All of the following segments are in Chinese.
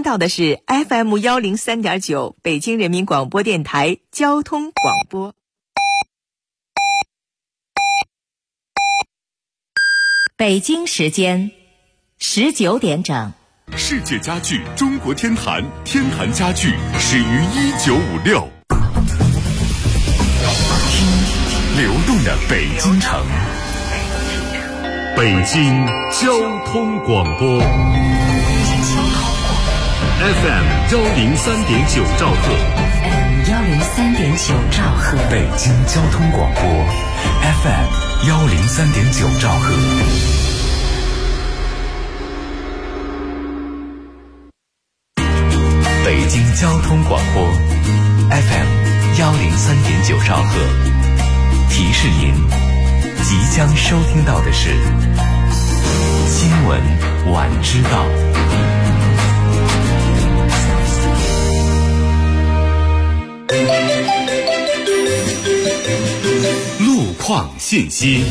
到的是 FM103.9 北京人民广播电台交通广播。北京时间19点整。 世界家具中国天坛，天坛家具始于1956。听流动的北京城，北京交通广播 FM103.9 兆赫 103.9 兆赫， 北京交通广播 FM103.9 兆赫。北京交通广播 FM103.9 兆赫，提示您即将收听到的是新闻晚知道。路况信息。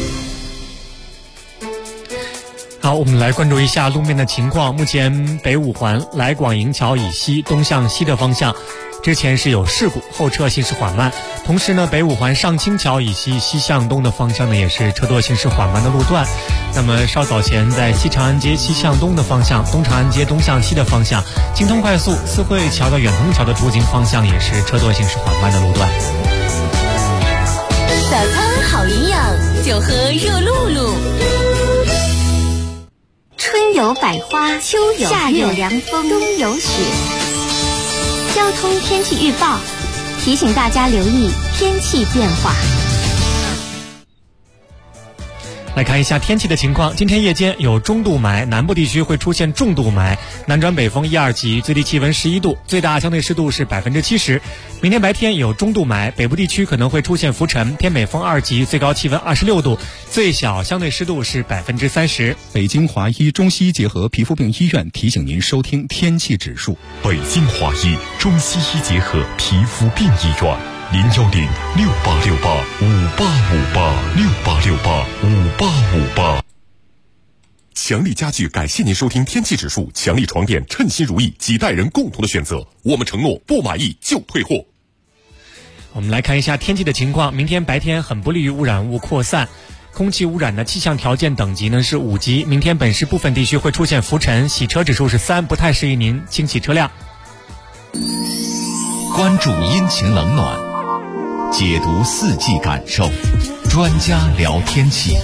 好，我们来关注一下路面的情况。目前北五环来广营桥以西东向西的方向之前是有事故，后车行驶缓慢。同时呢，北五环上清桥以西西向东的方向呢也是车多行驶缓慢的路段。那么稍早前在西长安街西向东的方向，东长安街东向西的方向，京通快速四惠桥到远通桥的出京方向也是车多行驶缓慢的路段。 早餐好营养，就喝热露露。春有百花，秋有夏有凉风，冬有雪。交通天气预报提醒大家留意天气变化。 来看一下天气的情况。今天夜间有中度霾，南部地区会出现重度霾，南转北风1、2级，最低气温11度，最大相对湿度是70%。明天白天有中度霾，北部地区可能会出现浮尘，偏北风2级，最高气温26度，最小相对湿度是30%。 北京华医中西医结合皮肤病医院提醒您收听天气指数。 北京华医中西医结合皮肤病医院，010-6868-5858，6868-5858。强力家具感谢您收听天气指数，强力床垫称心如意，几代人共同的选择，我们承诺不满意就退货。 我们来看一下天气的情况。明天白天很不利于污染物扩散，空气污染的气象条件等级呢是5级。明天本市部分地区会出现浮尘，洗车指数是3，不太适宜您清洗车辆。 关注阴晴冷暖，解读四季感受，专家聊天气。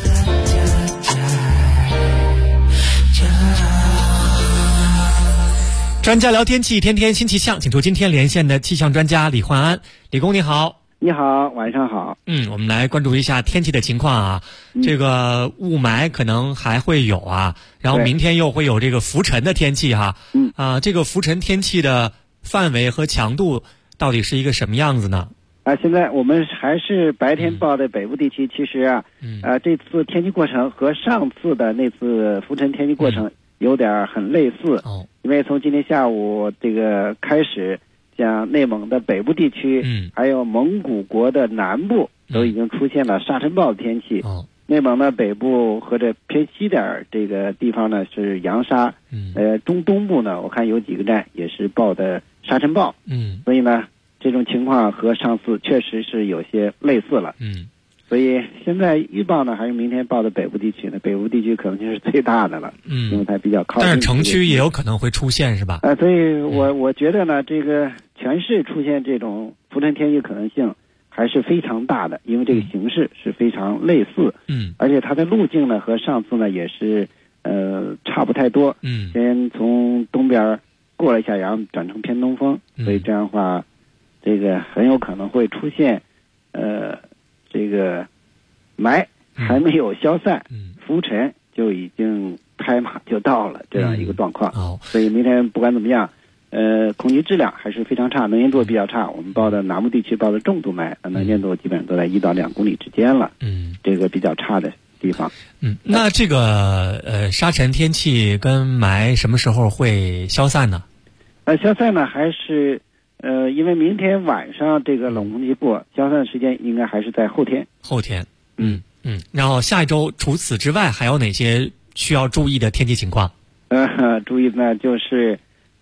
专家聊天气，天天新气象，请出今天连线的气象专家李焕安。李工你好。 你好，晚上好。 我们来关注一下天气的情况啊。这个雾霾可能还会有啊，然后明天又会有这个浮尘的天气哈。这个浮尘天气的范围和强度到底是一个什么样子呢？ 现在我们还是白天报的北部地区，其实这次天气过程和上次的那次浮尘天气过程有点很类似。因为从今天下午这个开始，像内蒙的北部地区，还有蒙古国的南部都已经出现了沙尘暴的天气。内蒙的北部和这偏西点这个地方呢是扬沙，中东部呢我看有几个站也是报的沙尘暴。所以呢这种情况和上次确实是有些类似了。所以现在预报呢还是明天报的北部地区呢，北部地区可能就是最大的了。因为它比较靠近。 但是城区也有可能会出现是吧？ 所以我觉得呢，这个全市出现这种浮尘天气可能性还是非常大的，因为这个形势是非常类似。而且它的路径呢和上次呢也是差不太多。先从东边过了一下阳转成偏东风，所以这样的话这个很有可能会出现这个霾还没有消散，浮尘就已经拍马就到了这样一个状况。所以明天不管怎么样，空气质量还是非常差，能见度比较差。我们报的南部地区报的重度霾，能见度基本上都在1到2公里之间了。这个比较差的地方。 那这个沙尘天气跟霾什么时候会消散呢？ 消散呢还是因为明天晚上这个冷空气过，消散的时间应该还是在后天。 然后下一周除此之外还有哪些需要注意的天气情况？ 注意呢就是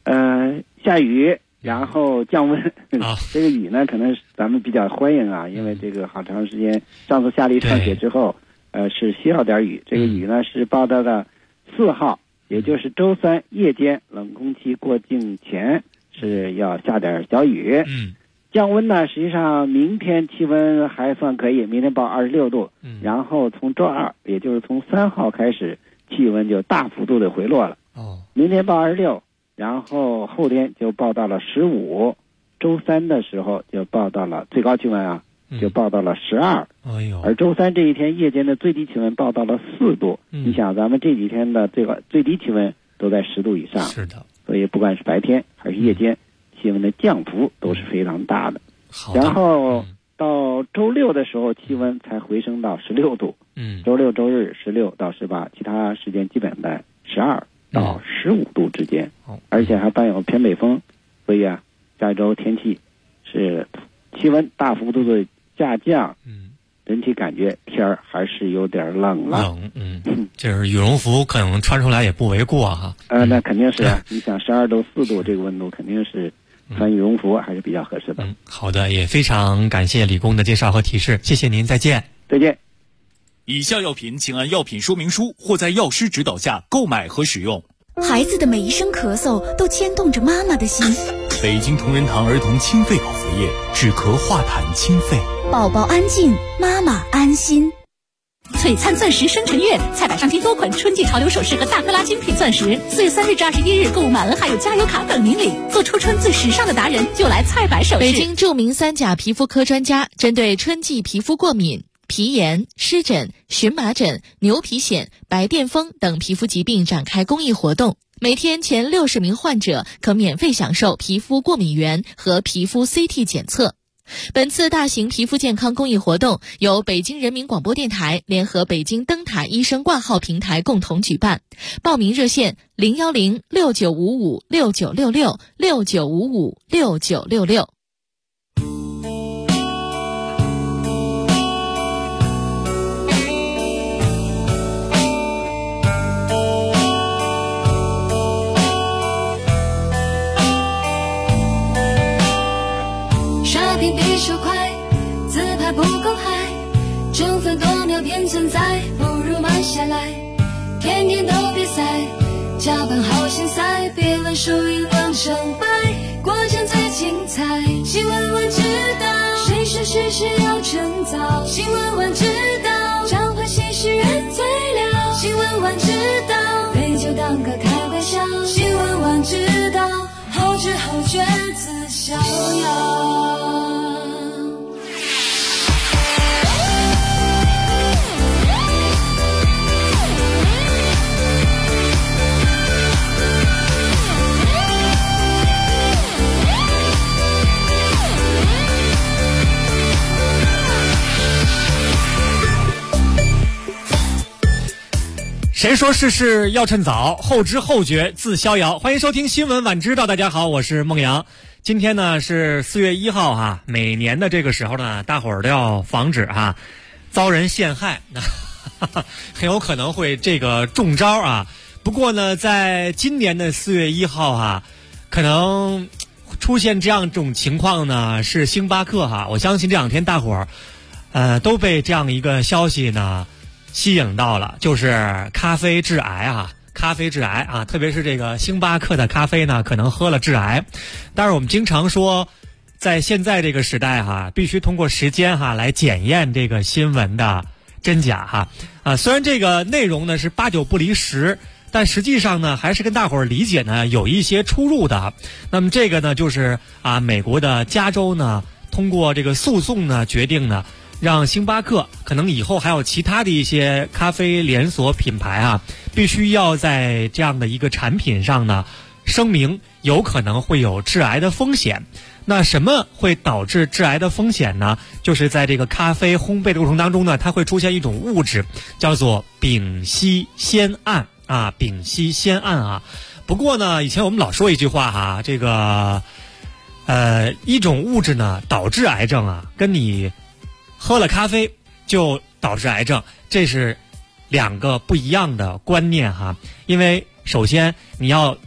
下雨，然后降温。这个雨呢，可能咱们比较欢迎啊，因为这个好长时间，上次下了一场雪之后，是需要点雨。这个雨呢是报道的4号，也就是周3夜间冷空气过境前是要下点小雨。降温呢，实际上明天气温还算可以，明天报26度。然后从周2，也就是从3号开始，气温就大幅度的回落了。明天报26。然后后天就报到了15，周3的时候就报到了最高气温啊，就报到了12。而周3这一天夜间的最低气温报到了4度。你想，咱们这几天的最低气温都在10度以上， 是的。 所以不管是白天还是夜间，气温的降幅都是非常大的。然后到周6的时候，气温才回升到16度。周6、周日16到18，其他时间基本在12到15度之间，而且还伴有偏北风，所以啊，下一周天气是气温大幅度的下降，人体感觉天儿还是有点冷了。 就是羽绒服可能穿出来也不为过哈。 那肯定是啊，你想12度4度这个温度，肯定是穿羽绒服还是比较合适的。 好的，也非常感谢李工的介绍和提示，谢谢您，再见。 再见。 以下药品请按药品说明书或在药师指导下购买和使用。 孩子的每一声咳嗽都牵动着妈妈的心。 北京同仁堂儿童清肺口服液，止咳化痰清肺。 宝宝安静，妈妈安心。 璀璨钻石生辰月，菜百上新多款春季潮流首饰和大克拉精品钻石，4月3日至21日购物满额还有加油卡等您领。做初春最时尚的达人，就来菜百首饰。 北京著名3甲皮肤科专家针对春季皮肤过敏、皮炎、湿疹、荨麻疹、牛皮癣、白癜风等皮肤疾病展开公益活动，每天前60名患者可免费享受皮肤过敏原和皮肤 CT 检测。本次大型皮肤健康公益活动由北京人民广播电台联合北京灯塔医生挂号平台共同举办，报名热线01069556966 69556966。 刷屏比手快，自拍不够嗨，争分夺秒便存在，不如慢下来。天天都比赛，加班好心塞，别论输赢论成败，过程最精彩。新闻晚知道，谁说事事要趁早？新闻晚知道，掌握新事人最了。新闻晚知道，杯酒当歌开玩笑。新闻晚知道，后知后觉自逍遥。 谁说事事要趁早，后知后觉自逍遥。欢迎收听新闻晚知道，大家好，我是孟阳。今天呢是4月1号哈，每年的这个时候呢，大伙儿都要防止遭人陷害，很有可能会这个中招啊。不过呢，在今年的4月1号可能出现这样一种情况呢，是星巴克我相信这2天大伙儿都被这样一个消息呢吸引到了，就是咖啡致癌咖啡致癌特别是这个星巴克的咖啡呢，可能喝了致癌。但是我们经常说，在现在这个时代必须通过时间来检验这个新闻的真假虽然这个内容呢是8、9不离10，但实际上呢还是跟大伙儿理解呢有一些出入的。那么这个呢就是美国的加州呢通过这个诉讼呢决定呢，让星巴克可能以后还有其他的一些咖啡连锁品牌必须要在这样的一个产品上呢声明有可能会有致癌的风险。那什么会导致致癌的风险呢？就是在这个咖啡烘焙的过程当中呢，它会出现一种物质叫做丙烯酰胺丙烯酰胺不过呢，以前我们老说一句话这个一种物质呢导致癌症跟你喝了咖啡就导致癌症，这是2个不一样的观念因为首先你要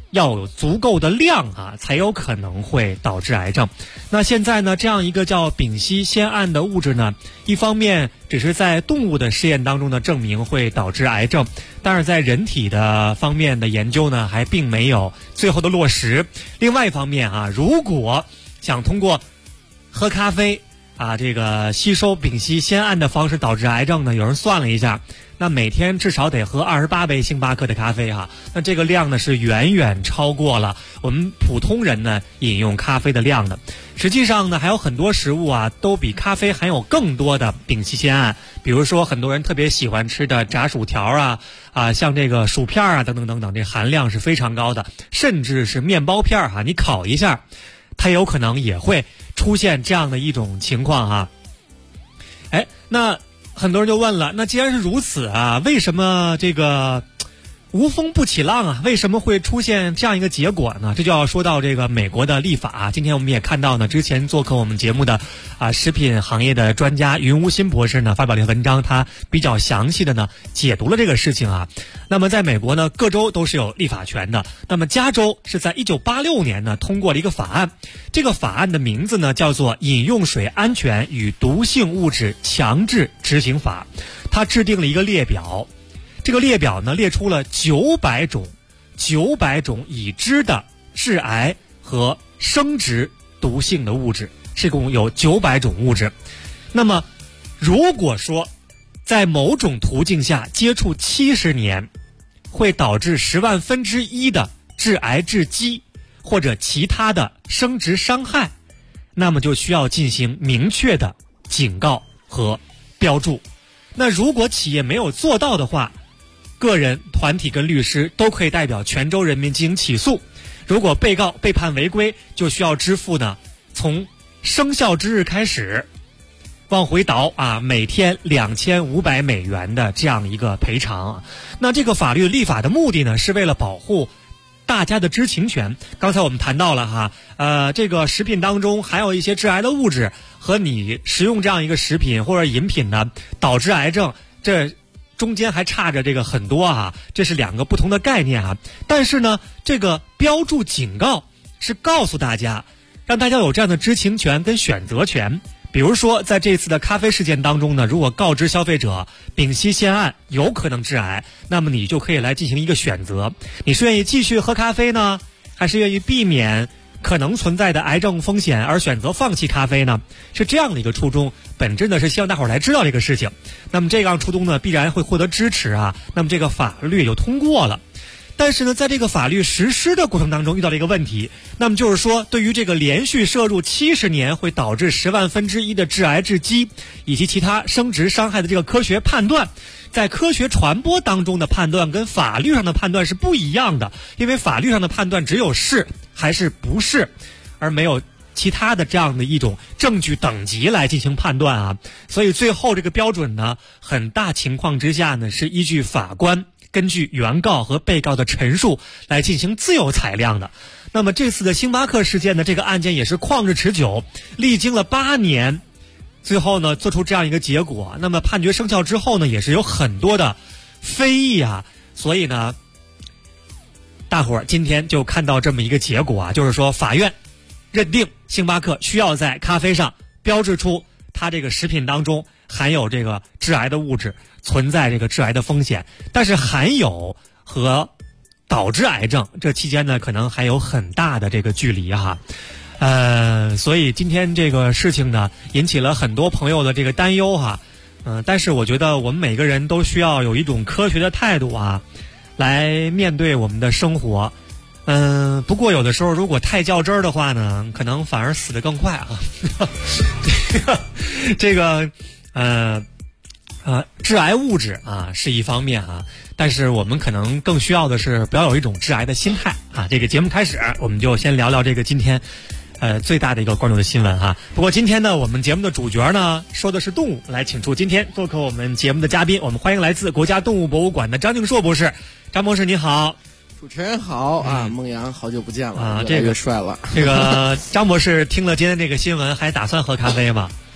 要有足够的量啊，才有可能会导致癌症。那现在呢，这样一个叫丙烯酰胺的物质呢，一方面只是在动物的试验当中呢证明会导致癌症，但是在人体的方面的研究呢还并没有最后的落实。另外一方面啊，如果想通过喝咖啡啊这个吸收丙烯酰胺的方式导致癌症呢，有人算了一下，那每天至少得喝28杯星巴克的咖啡哈，那这个量呢是远远超过了我们普通人呢饮用咖啡的量的。实际上呢，还有很多食物啊都比咖啡含有更多的丙烯酰胺，比如说很多人特别喜欢吃的炸薯条像这个薯片啊等等等等，这含量是非常高的，甚至是面包片你烤一下，它有可能也会出现这样的一种情况哈。那很多人就问了，那既然是如此啊，为什么这个无风不起浪啊？为什么会出现这样一个结果呢？这就要说到这个美国的立法。今天我们也看到呢，之前做客我们节目的食品行业的专家云无新博士呢发表了文章，他比较详细的呢解读了这个事情啊。那么在美国呢，各州都是有立法权的。那么加州是在1986年呢通过了一个法案，这个法案的名字呢叫做《饮用水安全与毒性物质强制执行法》，它制定了一个列表。这个列表呢列出了900种已知的致癌和生殖毒性的物质，是共有900种物质。那么如果说在某种途径下接触70年，会导致10万分之一的致癌致畸或者其他的生殖伤害，那么就需要进行明确的警告和标注。那如果企业没有做到的话，个人、团体跟律师都可以代表全州人民进行起诉。如果被告被判违规，就需要支付呢从生效之日开始往回倒每天2500美元的这样一个赔偿。那这个法律立法的目的呢，是为了保护大家的知情权。刚才我们谈到了这个食品当中含有一些致癌的物质，和你食用这样一个食品或者饮品呢导致癌症，这中间还差着这个很多这是2个不同的概念但是呢，这个标注警告是告诉大家，让大家有这样的知情权跟选择权。比如说在这次的咖啡事件当中呢，如果告知消费者丙烯酰胺有可能致癌，那么你就可以来进行一个选择，你是愿意继续喝咖啡呢，还是愿意避免可能存在的癌症风险而选择放弃咖啡呢？是这样的一个初衷，本质呢是希望大伙儿来知道这个事情。那么这样初衷呢必然会获得支持那么这个法律也就通过了。但是呢，在这个法律实施的过程当中遇到了一个问题，那么就是说，对于这个连续摄入70年会导致10万分之一的致癌致畸以及其他生殖伤害的这个科学判断，在科学传播当中的判断跟法律上的判断是不一样的。因为法律上的判断只有是还是不是，而没有其他的这样的一种证据等级来进行判断所以最后这个标准呢，很大情况之下呢是依据法官根据原告和被告的陈述来进行自由裁量的。那么这次的星巴克事件呢，这个案件也是旷日持久，历经了8年，最后呢做出这样一个结果。那么判决生效之后呢，也是有很多的非议所以呢大伙儿今天就看到这么一个结果就是说法院认定星巴克需要在咖啡上标志出它这个食品当中含有这个致癌的物质，存在这个致癌的风险，但是含有和导致癌症这期间呢可能还有很大的这个距离所以今天这个事情呢引起了很多朋友的这个担忧但是我觉得我们每个人都需要有一种科学的态度来面对我们的生活。不过有的时候如果太较真儿的话呢，可能反而死得更快这个致癌物质是一方面但是我们可能更需要的是不要有一种致癌的心态这个节目开始我们就先聊聊这个今天最大的一个关注的新闻不过今天呢，我们节目的主角呢说的是动物，来请出今天做客我们节目的嘉宾，我们欢迎来自国家动物博物馆的张敬硕博士。张博士你好。 主持人好孟阳好久不见了， 这个帅了。 这个张博士听了今天这个新闻，还打算喝咖啡吗？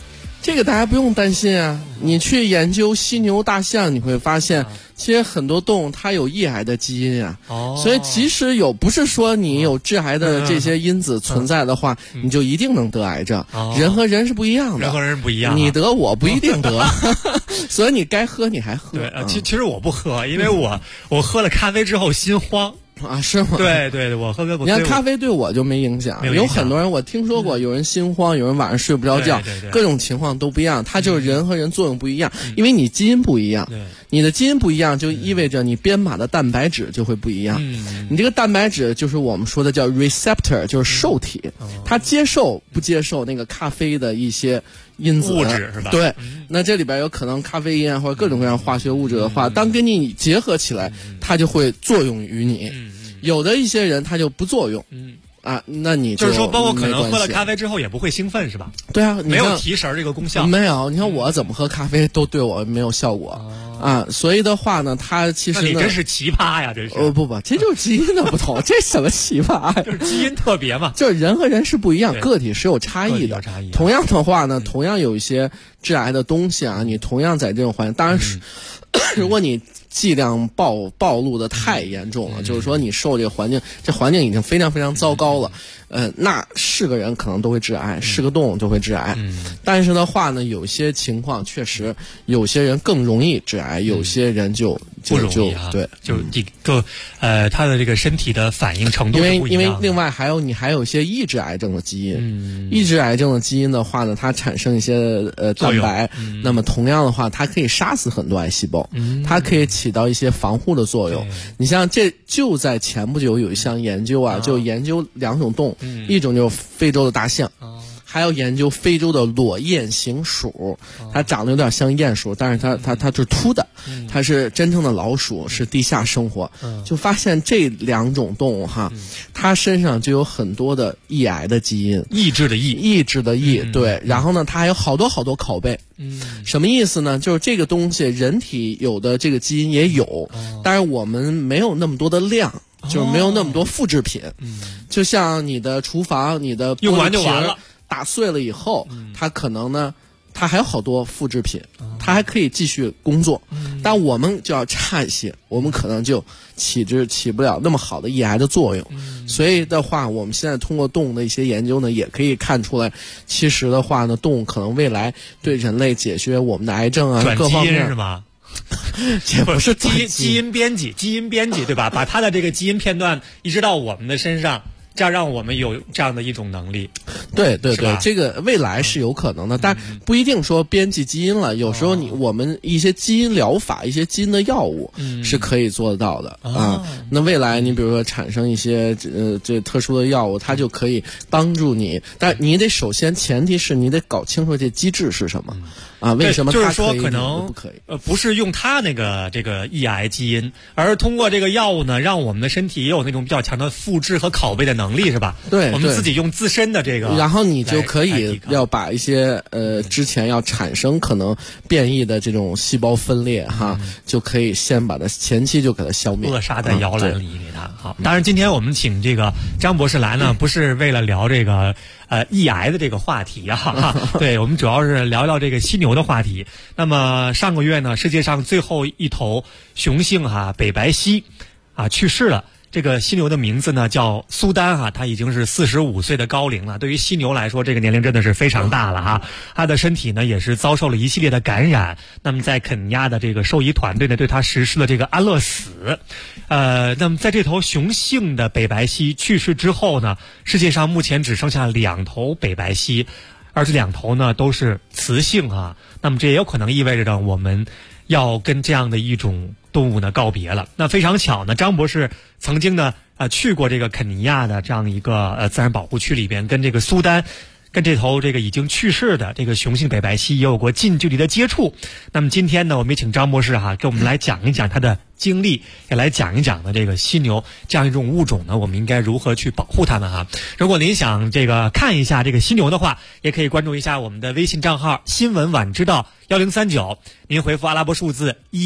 这个大家不用担心啊。你去研究犀牛、大象，你会发现，其实很多动物它有易癌的基因啊。所以即使不是说你有致癌的这些因子存在的话，你就一定能得癌症。人和人是不一样的， 人和人不一样， 你得我不一定得，所以你该喝你还喝。 对，其实我不喝，因为我喝了咖啡之后心慌。 啊，是吗？ 对，我喝你看咖啡对我就没影响，有很多人我听说过，有人心慌，有人晚上睡不着觉，各种情况都不一样，它就是人和人作用不一样，因为你基因不一样，你的基因不一样，就意味着你编码的蛋白质就会不一样。你这个蛋白质就是我们说的叫 receptor， 就是受体，它接受不接受那个咖啡的一些因子物质是吧？ 对，那这里边有可能咖啡因或者各种各样化学物质的话，当跟你结合起来，它就会作用于你。有的一些人他就不作用。那你就是说，包括可能喝了咖啡之后也不会兴奋，是吧？ 对啊， 没有提神这个功效。 没有，你看我怎么喝咖啡都对我没有效果所以的话呢，它其实呢， 那你真是奇葩呀，这是。 不，这就是基因的不同，这什么奇葩？ 就是基因特别嘛， 就是人和人是不一样，个体是有差异的。同样的话呢，同样有一些致癌的东西啊，你同样在这种环境，当然是，如果你剂量暴露的太严重了，就是说你受这个环境，这环境已经非常非常糟糕了，那是个人可能都会致癌，是个动物就会致癌。但是的话呢，有些情况确实有些人更容易致癌，有些人就不容易啊。对，就他的这个身体的反应程度不一样。 因为另外还有一些抑制癌症的基因，抑制癌症的基因的话呢，它产生一些蛋白，那么同样的话，它可以杀死很多癌细胞，它可以起到一些防护的作用。你像这就在前不久有一项研究就研究2种动物，一种就是非洲的大象，还有研究非洲的裸雁形鼠，它长得有点像鼹鼠，但是它是秃的，它是真正的老鼠，是地下生活。就发现这2种动物它身上就有很多的抑癌的基因， 抑制的抑，对。然后呢，它还有好多拷贝。什么意思呢？就是这个东西人体有的这个基因也有，但是我们没有那么多的量。就是没有那么多复制品，就像你的厨房，你的用完就完了， 打碎了以后，它可能呢，它还有好多复制品，它还可以继续工作，但我们就要差一些，我们可能就起不了那么好的抑癌的作用。所以的话，我们现在通过动物的一些研究呢，也可以看出来，其实的话呢，动物可能未来对人类解决我们的癌症各方面是吗？ 这不是基因编辑对吧？把它的这个基因片段移植到我们的身上，这样让我们有这样的一种能力。 对，这个未来是有可能的，但不一定说编辑基因了。有时候我们一些基因疗法、一些基因的药物是可以做得到的那未来你比如说产生一些这特殊的药物，它就可以帮助你，但你得首先前提是你得搞清楚这机制是什么。为什么它可以？ 就是说可能不可以？ 不是用它这个抑癌基因，而是通过这个药物呢，让我们的身体也有那种比较强的复制和拷贝的能力，是吧？ 对， 我们自己用自身的这个， 然后你就可以要把一些之前要产生可能变异的这种细胞分裂就可以先把它前期就给它消灭， 扼杀在摇篮里给它。好，当然今天我们请这个张博士来呢，不是为了聊这个抑癌的这个话题对，我们主要是聊聊这个犀牛的话题。那么上个月呢，世界上最后一头雄性北白犀去世了。这个犀牛的名字呢叫苏丹它已经是45岁的高龄了。对于犀牛来说，这个年龄真的是非常大了它的身体呢也是遭受了一系列的感染。那么在肯尼亚的这个兽医团队呢，对它实施了这个安乐死。那么在这头雄性的北白犀去世之后呢，世界上目前只剩下2头北白犀，而这2头呢都是雌性那么这也有可能意味着我们要跟这样的一种动物呢告别了。那非常巧呢，张博士曾经呢去过这个肯尼亚的这样一个自然保护区里边，跟这个苏丹跟这头这个已经去世的这个雄性北白犀也有过近距离的接触。那么今天呢，我们也请张博士给我们来讲一讲他的经历，也来讲一讲呢这个犀牛这样一种物种呢，我们应该如何去保护它们如果您想这个看一下这个犀牛的话，也可以关注一下我们的微信账号新闻晚知道1039，您回复阿拉伯数字1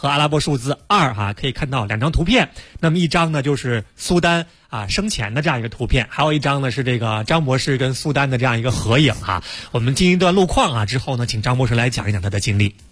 和阿拉伯数字2可以看到2张图片。那么一张呢就是苏丹生前的这样一个图片，还有一张呢是这个张博士跟苏丹的这样一个合影我们进一段路况之后呢，请张博士来讲一讲他的经历。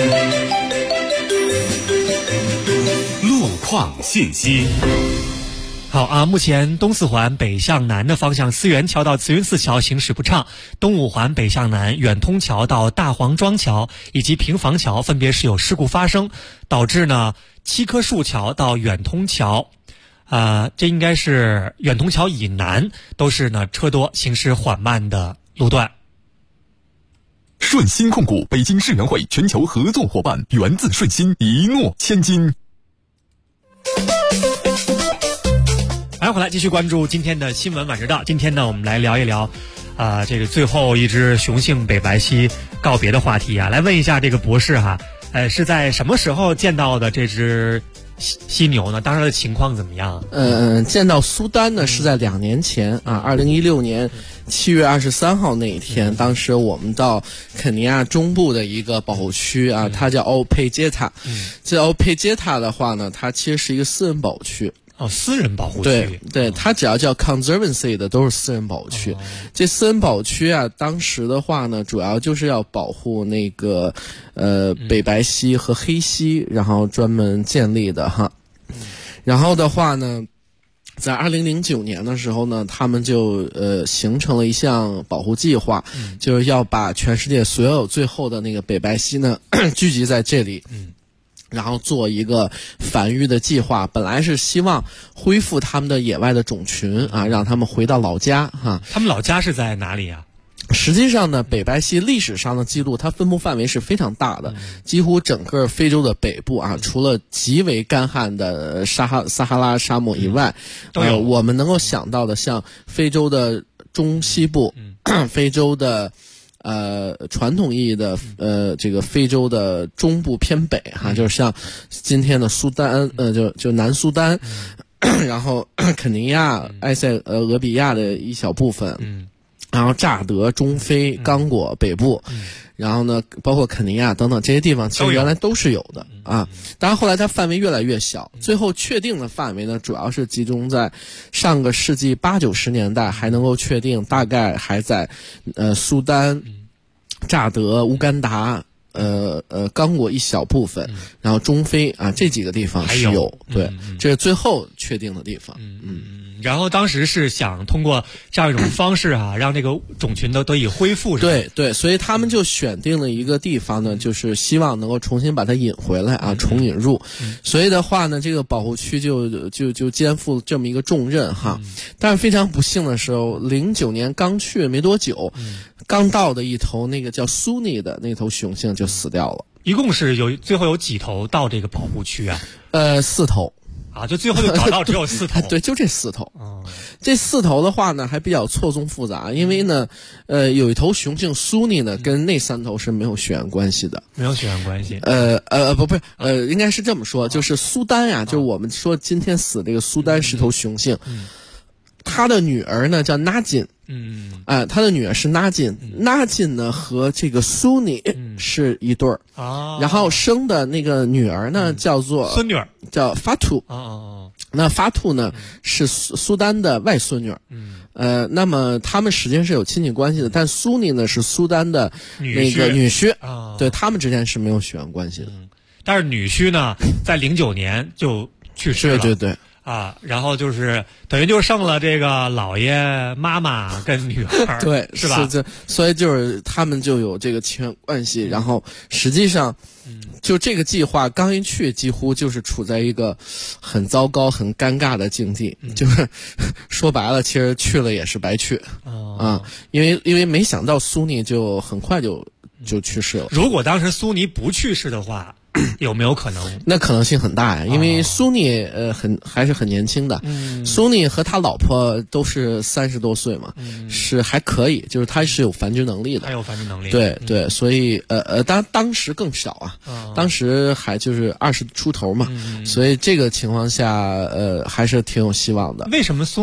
路况信息。 好目前东四环北向南的方向思源桥到慈云寺桥行驶不畅，东五环北向南远通桥到大黄庄桥以及平房桥分别是有事故发生，导致呢七棵树桥到远通桥这应该是远通桥以南都是呢车多行驶缓慢的路段。 顺鑫控股北京世园会全球合作伙伴，源自顺鑫，一诺千金。 来回来继续关注今天的新闻晚知道。今天呢我们来聊一聊这个最后一只雄性北白犀告别的话题来问一下这个博士是在什么时候见到的这只犀牛呢？当时的情况怎么样？ 见到苏丹呢是在2年前2016年7月23号那一天，当时我们到肯尼亚中部的一个保护区它叫奥佩杰塔。这奥佩杰塔的话呢，它其实是一个私人保护区。 私人保护区。 对，它只要叫 conservancy 的都是私人保护区。这私人保护区当时的话呢，主要就是要保护那个北白犀和黑犀，然后专门建立的然后的话呢，在2009年的时候呢，他们就形成了一项保护计划，就是要把全世界所有最后的那个北白犀呢聚集在这里。然后做一个繁育的计划，本来是希望恢复他们的野外的种群让他们回到老家他们老家是在哪里实际上呢，北白犀历史上的记录，它分布范围是非常大的，几乎整个非洲的北部除了极为干旱的撒哈拉沙漠以外，我们能够想到的，像非洲的中西部，非洲的传统意义的这个非洲的中部偏北就是像今天的苏丹就南苏丹，然后肯尼亚、埃塞俄比亚的一小部分，然后乍得、中非、刚果北部，然后呢包括肯尼亚等等这些地方其实原来都是有的当然后来它范围越来越小，最后确定的范围呢主要是集中在上个世纪80、90年代，还能够确定大概还在苏丹、乍得、乌干达刚果一小部分，然后中非这几个地方是有对，这是最后确定的地方。 然后当时是想通过这样一种方式让这个种群都得以恢复。 对，所以他们就选定了一个地方呢，就是希望能够重新把它引回来重引入。所以的话呢，这个保护区就肩负这么一个重任但是非常不幸的时候，09年刚去没多久，刚到的一头那个叫苏尼的那头雄性就死掉了。 一共是最后有几头到这个保护区 4头。 就最后就找到只有4头。 对，就这4头。这4头的话呢，还比较错综复杂，因为呢，有一头雄性苏尼呢，跟那3头是没有血缘关系的。 没有血缘关系。 不是，应该是这么说，就是苏丹就是我们说今天死这个苏丹是头雄性，他的女儿呢叫纳金。他的女儿是纳金，纳金呢和这个苏尼是一对儿然后生的那个女儿呢叫做孙女儿， 叫法图那法图呢是苏丹的外孙女儿那么他们实际上是有亲戚关系的，但苏尼呢是苏丹的那个女婿对，他们之间是没有血缘关系的。 但是女婿呢在09年就去世了。 对然后就是等于就剩了这个老爷、妈妈跟女儿， 对， 是吧？ 所以就是他们就有这个亲缘关系。然后实际上，就这个计划刚一去，几乎就是处在一个很糟糕、很尴尬的境地。就是说白了，其实去了也是白去因为没想到苏尼就很快就去世了。 如果当时苏尼不去世的话，有没有可能？ 那可能性很大呀，因为苏尼还是很年轻的。苏尼和他老婆都是30多岁嘛，是还可以，就是他是有繁殖能力的。 还有繁殖能力。 对，所以当时更少当时还就是20出头嘛，所以这个情况下还是挺有希望的。 为什么苏尼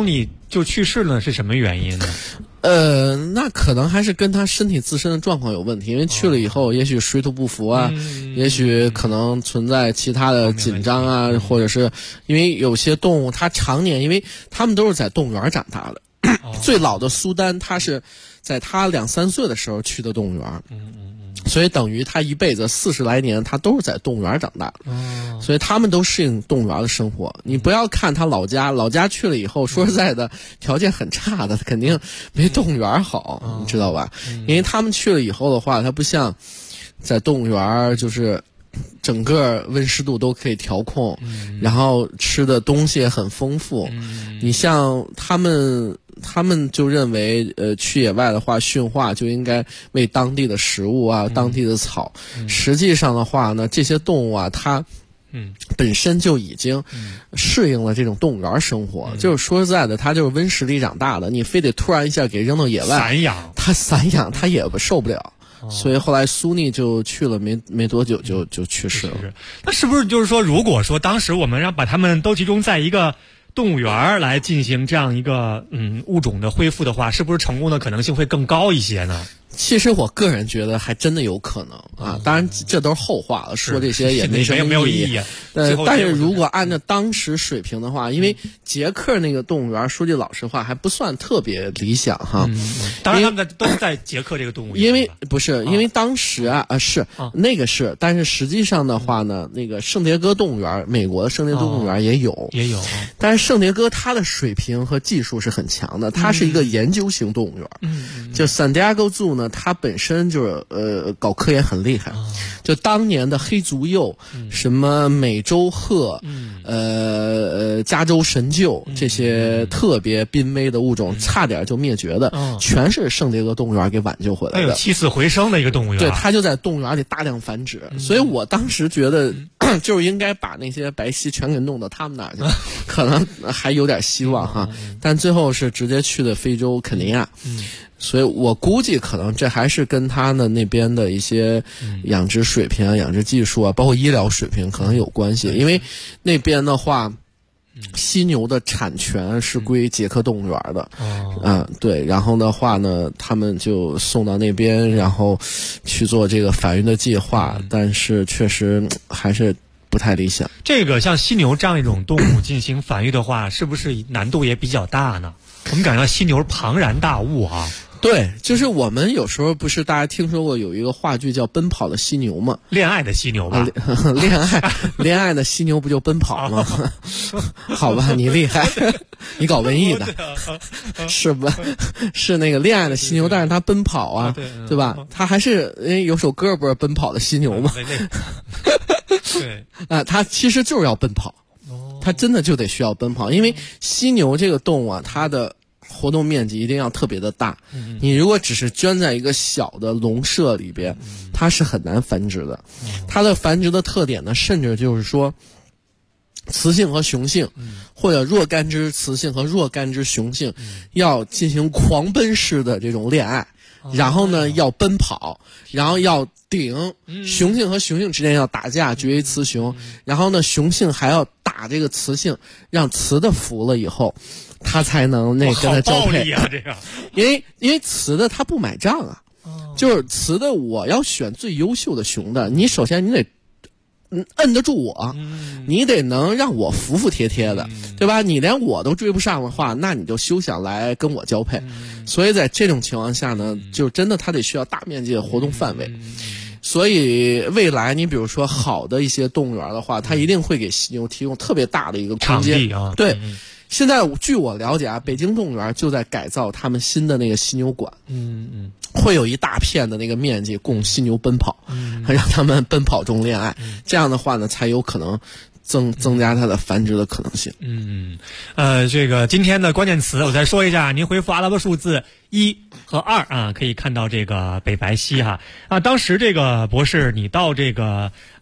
就去世了，是什么原因呢？ 那可能还是跟他身体自身的状况有问题，因为去了以后，也许水土不服啊，也许可能存在其他的紧张啊，或者是因为有些动物它常年，因为它们都是在动物园长大的。最老的苏丹，他是在他2-3岁的时候去的动物园。所以等于他一辈子40来年，他都是在动物园长大的，所以他们都适应动物园的生活。你不要看他老家去了以后，说实在的，条件很差的，肯定没动物园好，你知道吧？因为他们去了以后的话，他不像在动物园就是整个温湿度都可以调控，然后吃的东西也很丰富。你像他们就认为，去野外的话，驯化就应该喂当地的食物啊，当地的草。实际上的话呢，这些动物啊，它本身就已经适应了这种动物园生活。就是说实在的，它就是温室里长大的，你非得突然一下给扔到野外，散养，它也受不了。所以后来苏尼就去了没多久就去世了。 那是不是就是说，如果说当时我们把他们都集中在一个动物园来进行这样一个物种的恢复的话，是不是成功的可能性会更高一些呢？ 其实我个人觉得还真的有可能啊，当然这都是后话了，说这些也没什么意义。但是如果按照当时水平的话，因为捷克那个动物园，说句老实话还不算特别理想哈。 当然他们都是在捷克这个动物园。 因为不是，因为当时是那个是，但是实际上的话呢，那个圣迭戈动物园，美国的圣迭戈动物园也有，但是圣迭戈它的水平和技术是很强的，它是一个研究型动物园。就 San Diego Zoo 呢，它本身就是搞科研很厉害，就当年的黑足鼬，什么美洲鹤，加州神鹫这些特别濒危的物种，差点就灭绝的，全是圣迭戈动物园给挽救回来的。 起死回生的一个动物园。 对，它就在动物园里大量繁殖，所以我当时觉得就是应该把那些白犀全给弄到他们那儿去，可能还有点希望哈。但最后是直接去的非洲肯尼亚。所以我估计可能这还是跟他的那边的一些养殖水平啊、养殖技术啊，包括医疗水平可能有关系。因为那边的话，犀牛的产权是归捷克动物园的。对。然后的话呢，他们就送到那边，然后去做这个繁育的计划，但是确实还是不太理想。 这个像犀牛这样一种动物进行繁育的话，是不是难度也比较大呢？我们感觉到犀牛是庞然大物啊。 对，就是我们有时候不是大家听说过有一个话剧叫《奔跑的犀牛》吗？ 恋爱的犀牛吧？ 恋爱的犀牛不就奔跑吗？好吧，你厉害，你搞文艺的，是吧？是那个恋爱的犀牛，但是它奔跑啊，对吧？它还是有首歌不是《奔跑的犀牛》吗？ 对它其实就是要奔跑，它真的就得需要奔跑，因为犀牛这个动物啊，它的活动面积一定要特别的大，你如果只是圈在一个小的笼舍里边，它是很难繁殖的。它的繁殖的特点呢，甚至就是说，雌性和雄性，或者若干只雌性和若干只雄性，要进行狂奔式的这种恋爱，然后呢要奔跑，然后要顶，雄性和雄性之间要打架，决为雌雄，然后呢雄性还要打这个雌性，让雌的服了以后，他才能跟他交配啊！这个， 因为雌的他不买账啊，就是雌的我要选最优秀的雄的，你首先你得摁得住我，你得能让我服服帖帖的，对吧？你连我都追不上的话，那你就休想来跟我交配。所以在这种情况下呢，就真的他得需要大面积的活动范围。所以未来你比如说好的一些动物园的话，它一定会给犀牛提供特别大的一个空间啊。 对。现在据我了解啊，北京动物园就在改造他们新的那个犀牛馆，会有一大片的那个面积供犀牛奔跑，让他们奔跑中恋爱，这样的话呢，才有可能增加它的繁殖的可能性。 这个今天的关键词我再说一下，您回复阿拉伯数字1和2啊，可以看到这个北白犀哈啊。当时这个博士，你到这个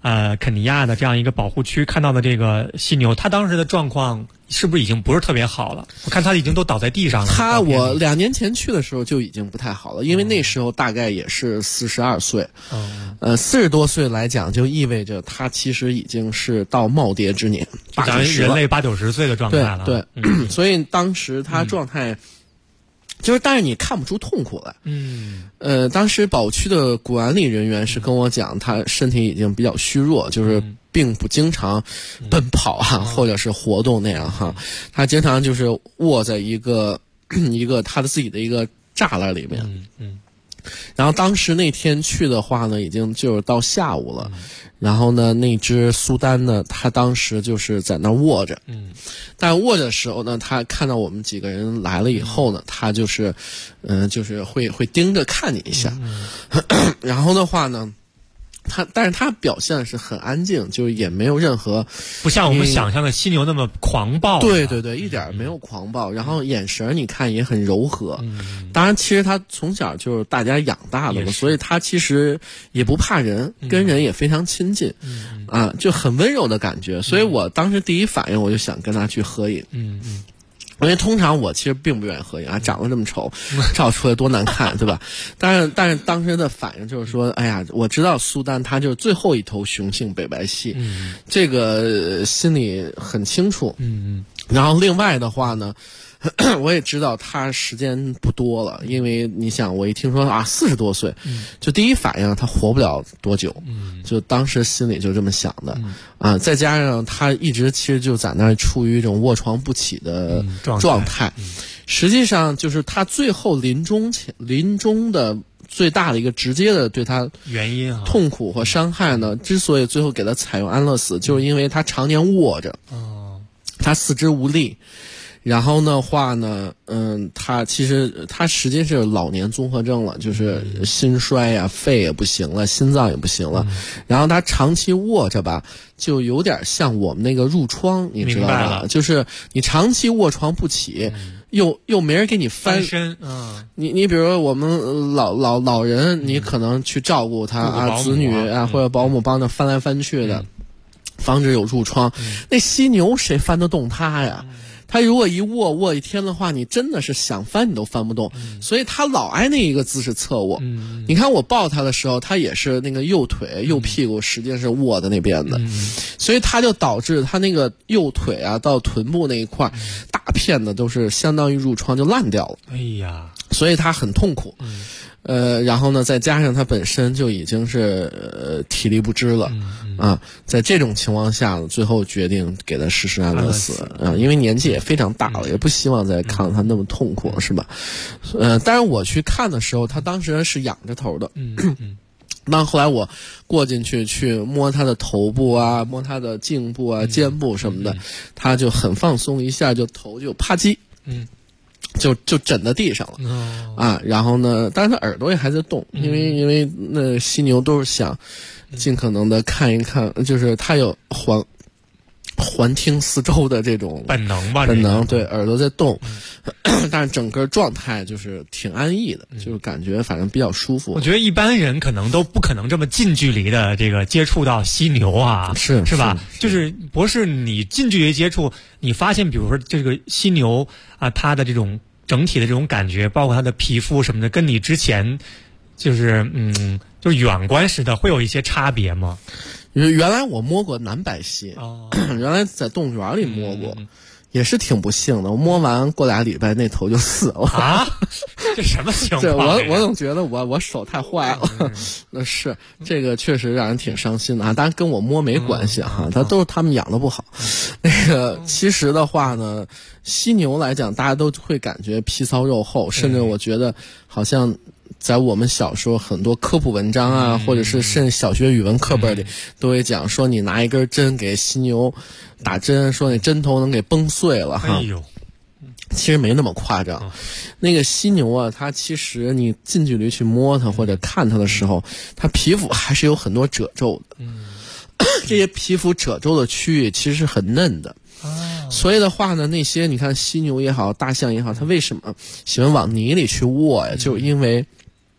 肯尼亚的这样一个保护区看到的这个犀牛，它当时的状况是不是已经不是特别好了？我看它已经都倒在地上了。 我2年前去的时候就已经不太好了，因为那时候大概也是42岁。40多岁来讲，就意味着它其实已经是到耄耋之年，80 人类80-90岁的状态了。 对，所以当时他状态。就是，但是你看不出痛苦来。当时保区的管理人员是跟我讲，他身体已经比较虚弱，就是并不经常奔跑或者是活动那样哈。他经常就是卧在一个他的自己的一个栅栏里面。然后当时那天去的话呢，已经就是到下午了。然后呢，那只苏丹呢，他当时就是在那卧着。但卧着的时候呢，他看到我们几个人来了以后呢，他就是会盯着看你一下。然后的话呢，但是他表现是很安静，就也没有任何， 不像我们想象的犀牛那么狂暴。 对，一点没有狂暴。然后眼神你看也很柔和。当然，其实他从小就是大家养大的嘛，所以他其实也不怕人，跟人也非常亲近。就很温柔的感觉。所以我当时第一反应我就想跟他去合影。因为通常我其实并不愿意合影啊，长得这么丑，照出来多难看，对吧？但是当时的反应就是说，哎呀，我知道苏丹他就是最后一头雄性北白犀，这个心里很清楚。然后另外的话呢，我也知道他时间不多了，因为你想，我一听说40多岁，就第一反应他活不了多久，就当时心里就这么想的。再加上他一直其实就在那儿处于一种卧床不起的状态。实际上就是他最后临终的最大的一个直接的对他原因痛苦和伤害呢，之所以最后给他采用安乐死，就是因为他常年卧着，他四肢无力。然后的话呢，他实际是老年综合症了，就是心衰呀，肺也不行了，心脏也不行了。然后他长期卧着吧，就有点像我们那个褥疮，你知道吧？就是你长期卧床不起，又没人给你翻身。 你比如说我们老人，你可能去照顾他子女或者保姆帮着翻来翻去的，防止有褥疮。那犀牛谁翻得动他呀？他如果一卧一天的话，你真的是想翻你都翻不动。所以他老挨那一个姿势侧卧。你看我抱他的时候，他也是那个右腿右屁股实际上是卧的那边的。所以他就导致他那个右腿到臀部那一块大片的都是相当于褥疮就烂掉了。 哎呀， 所以他很痛苦。然后呢，再加上他本身就已经是体力不支了。在这种情况下呢，最后决定给他实施安乐死。因为年纪也非常大了，也不希望再看到他那么痛苦，是吧？但是我去看的时候，他当时是仰着头的。那后来我过进去摸他的头部摸他的颈部肩部什么的，他就很放松，一下就头就啪叽。就枕在地上了。然后呢，但是他耳朵也还在动，因为那犀牛都是想尽可能的看一看，就是他有环听四周的这种本能吧， 对，耳朵在动。但是整个状态就是挺安逸的，就是感觉反正比较舒服。 我觉得一般人可能都不可能这么近距离的这个接触到犀牛是吧？就是博士，你近距离接触，你发现比如说这个犀牛它的这种整体的这种感觉，包括它的皮肤什么的，跟你之前就是远观时的会有一些差别吗？ 原来我摸过南白犀，原来在动物园里摸过。也是挺不幸的，我摸完过2礼拜那头就死了。 这什么情况？ 我总觉得我手太坏了。那是这个确实让人挺伤心的当然跟我摸没关系它都是他们养的不好。那个其实的话呢，犀牛来讲，大家都会感觉皮糙肉厚，甚至我觉得好像在我们小时候很多科普文章或者是甚至小学语文课本里都会讲说，你拿一根针给犀牛打针，说那针头能给崩碎了其实没那么夸张。那个犀牛它其实你近距离去摸它或者看它的时候，它皮肤还是有很多褶皱的。这些皮肤褶皱的区域其实是很嫩的。所以的话呢，那些你看犀牛也好，大象也好，它为什么喜欢往泥里去卧呀？就是因为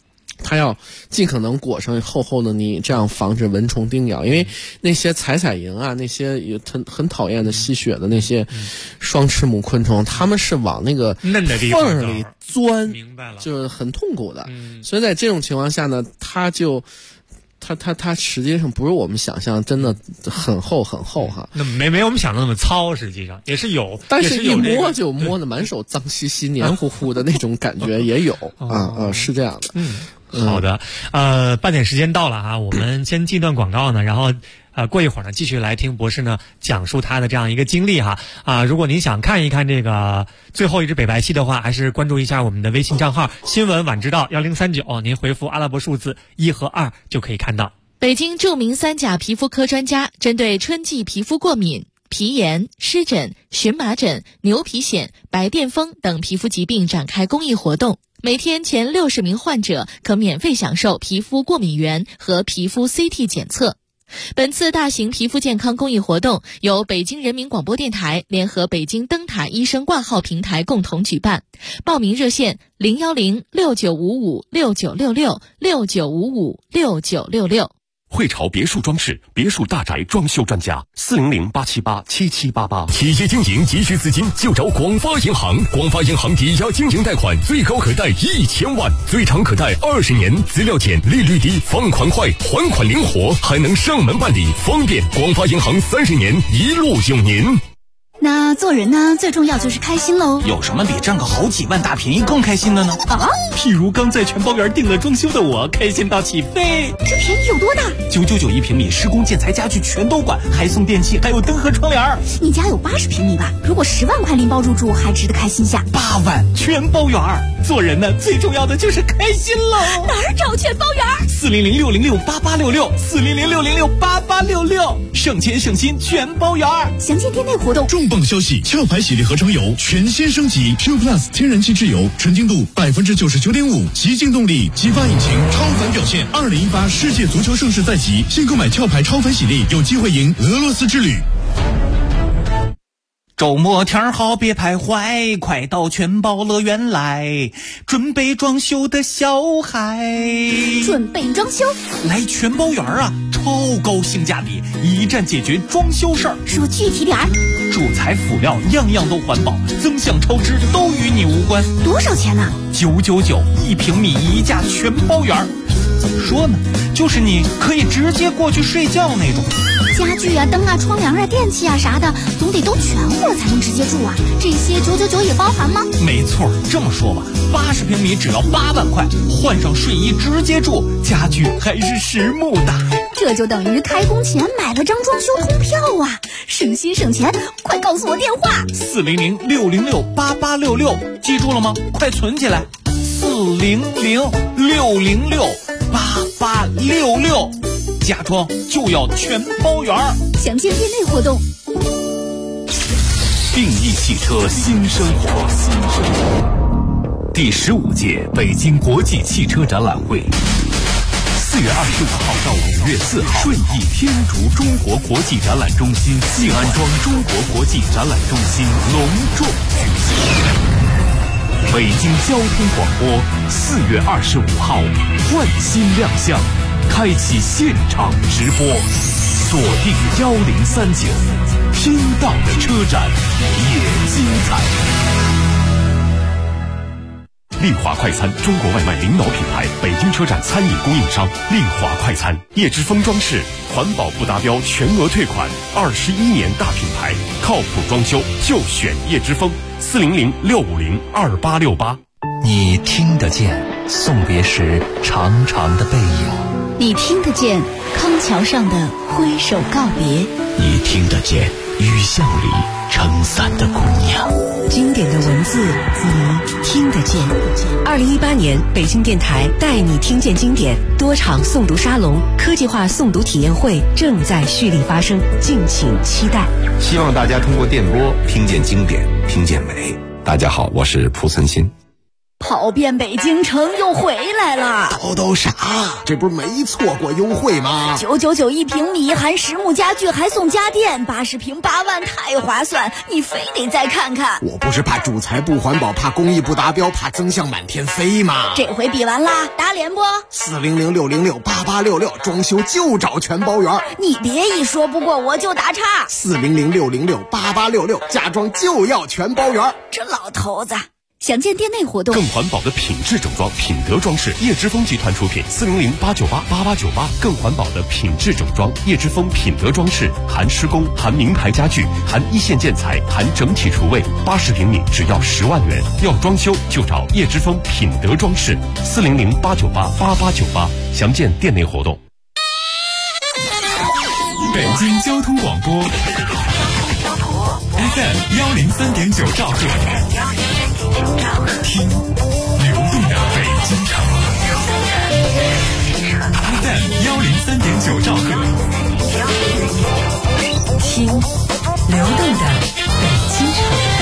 它要尽可能裹上厚厚的泥，这样防止蚊虫叮咬。因为那些采蝇啊，那些也很讨厌的吸血的那些双翅目昆虫，它们是往那个嫩的地方缝里钻， 明白了， 就是很痛苦的。所以在这种情况下呢，它实际上不是我们想象真的很厚哈。 那没我们想的那么糙，实际上也是有， 但是一摸就摸得满手脏兮兮、黏糊糊的那种感觉也有是这样的。 好的，半点时间到了啊，我们先进段广告呢，然后过一会儿呢，继续来听博士呢讲述他的这样一个经历哈。如果您想看一看这个最后一只北白犀的话，还是关注一下我们的微信账号新闻晚知道1039，您回复阿拉伯数字1和2就可以看到。 北京著名3甲皮肤科专家针对春季皮肤过敏、皮炎、湿疹、荨麻疹、牛皮癣、白癜风等皮肤疾病展开公益活动。每天前60名患者可免费享受皮肤过敏原和皮肤 CT 检测。本次大型皮肤健康公益活动由北京人民广播电台联合北京灯塔医生挂号平台共同举办。报名热线010-6955-6966，6955-6966。 汇潮别墅装饰别墅大宅装修专家，400-878-7788。 企业经营急需资金就找广发银行，广发银行抵押经营贷款最高可贷1000万，最长可贷20年，资料简，利率低，放款快，还款灵活，还能上门办理，方便。广发银行30年一路有您。 那做人呢，最重要就是开心喽。 有什么比赚个好几万大便宜更开心的呢？譬如刚在全包园订了装修的我，开心到起飞。 这便宜有多大 ？999一平米，施工建材家具全都管，还送电器，还有灯和窗帘。 你家有80平米吧？如果10万块拎包入住，还值得开心下。 8万全包园。做人呢，最重要的就是开心喽。 哪儿找全包园 ？400-606-8866，400-606-8866，省钱省心全包园。 详见店内活动。 重磅消息！壳牌洗涤合成油全新升级 ，Pure Plus 天然气质油，纯净度99.5%，极净动力，激发引擎，超凡表现。2018世界足球盛世在即，新购买壳牌超凡洗涤，有机会赢俄罗斯之旅。 周末天好别徘徊，快到全包乐园来，准备装修的小孩。 准备装修？ 来全包园啊，超高性价比，一站解决装修事儿。 说具体点儿。 主材辅料样样都环保，增项超支都与你无关。 多少钱呢 ？999一平米一价全包园。怎么说呢？就是你可以直接过去睡觉那种。 家具啊、灯啊、窗帘啊、电器啊啥的，总得都全乎了才能直接住啊。这些999也包含吗？ 没错，这么说吧，80平米只要8万块，换上睡衣直接住，家具还是实木的。 这就等于开工前买了张装修通票啊，省心省钱。快告诉我电话 ：400-606-8866，记住了吗？快存起来，400-606-8866，家装就要全包圆。 详见店内活动。 定义汽车新生活，第15届北京国际汽车展览会，4月25号到5月4号，顺义天竺中国国际展览中心、静安庄中国国际展览中心隆重举行。北京交通广播4月25号换新亮相，开启现场直播，锁定1039，听到的车展也精彩。丽华快餐，中国外卖领导品牌，北京车展餐饮供应商。丽华快餐，叶之峰装饰，环保不达标全额退款，21年大品牌，靠谱装修就选叶之峰。400-650-2868。 你听得见送别时长长的背影， 你听得见康桥上的挥手告别， 你听得见雨巷里撑伞的姑娘。 经典的文字，你听得见。2018年北京电台带你听见经典多场诵读沙龙、科技化诵读体验会正在蓄力发生，敬请期待。 希望大家通过电波听见经典，听见美。大家好，我是蒲存昕。 跑遍北京城又回来了。 叨啥？这不是没错过优惠吗 ？999一平米，含实木家具还送家电，80平8万，太划算！你非得再看看。 我不是怕主材不环保，怕工艺不达标，怕增项满天飞吗？ 这回比完啦，打脸不？400-606-8866，装修就找全包圆。你别一说不过我就打岔。 400-606-8866，家装就要全包圆。 这老头子。详见店内活动。 更环保的品质整装，品德装饰，叶之峰集团出品。400-898-8898，更环保的品质整装，叶之峰品德装饰，含施工，含名牌家具，含一线建材，含整体厨卫，80平米只要10万元。要装修就找叶之峰品德装饰。400-898-8898，详见店内活动。 北京交通广播 FM 103.9兆赫，听流动的北京城。FM 103.9兆赫， 听流动的北京城。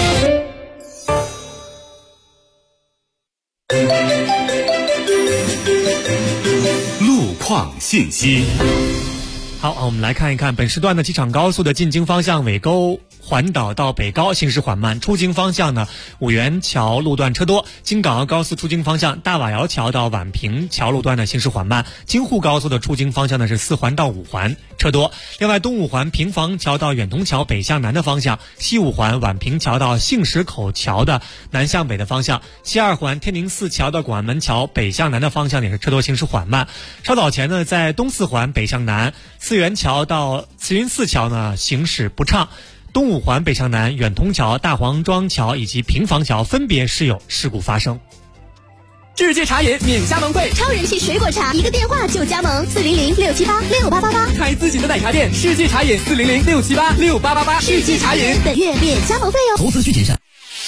路况信息。 好，我们来看一看本时段的机场高速的进京方向尾沟环岛到北高行驶缓慢，出京方向呢五元桥路段车多，京港澳高速出京方向大瓦窑桥到宛平桥路段呢行驶缓慢，京沪高速的出京方向呢是4环到5环车多。另外东五环平房桥到远通桥北向南的方向，西五环宛平桥到杏石口桥的南向北的方向，西二环天宁寺桥到广安门桥北向南的方向也是车多行驶缓慢。稍早前呢在东四环北向南四元桥到慈云寺桥呢行驶不畅，东五环北向南远通桥、大黄庄桥以及平房桥分别是有事故发生。 世界茶饮免加盟会， 超人气水果茶，一个电话就加盟，400-678-6888， 开自己的奶茶店。世界茶饮400-678-6888，世界茶饮本月免加盟费哦。 投资需谨慎。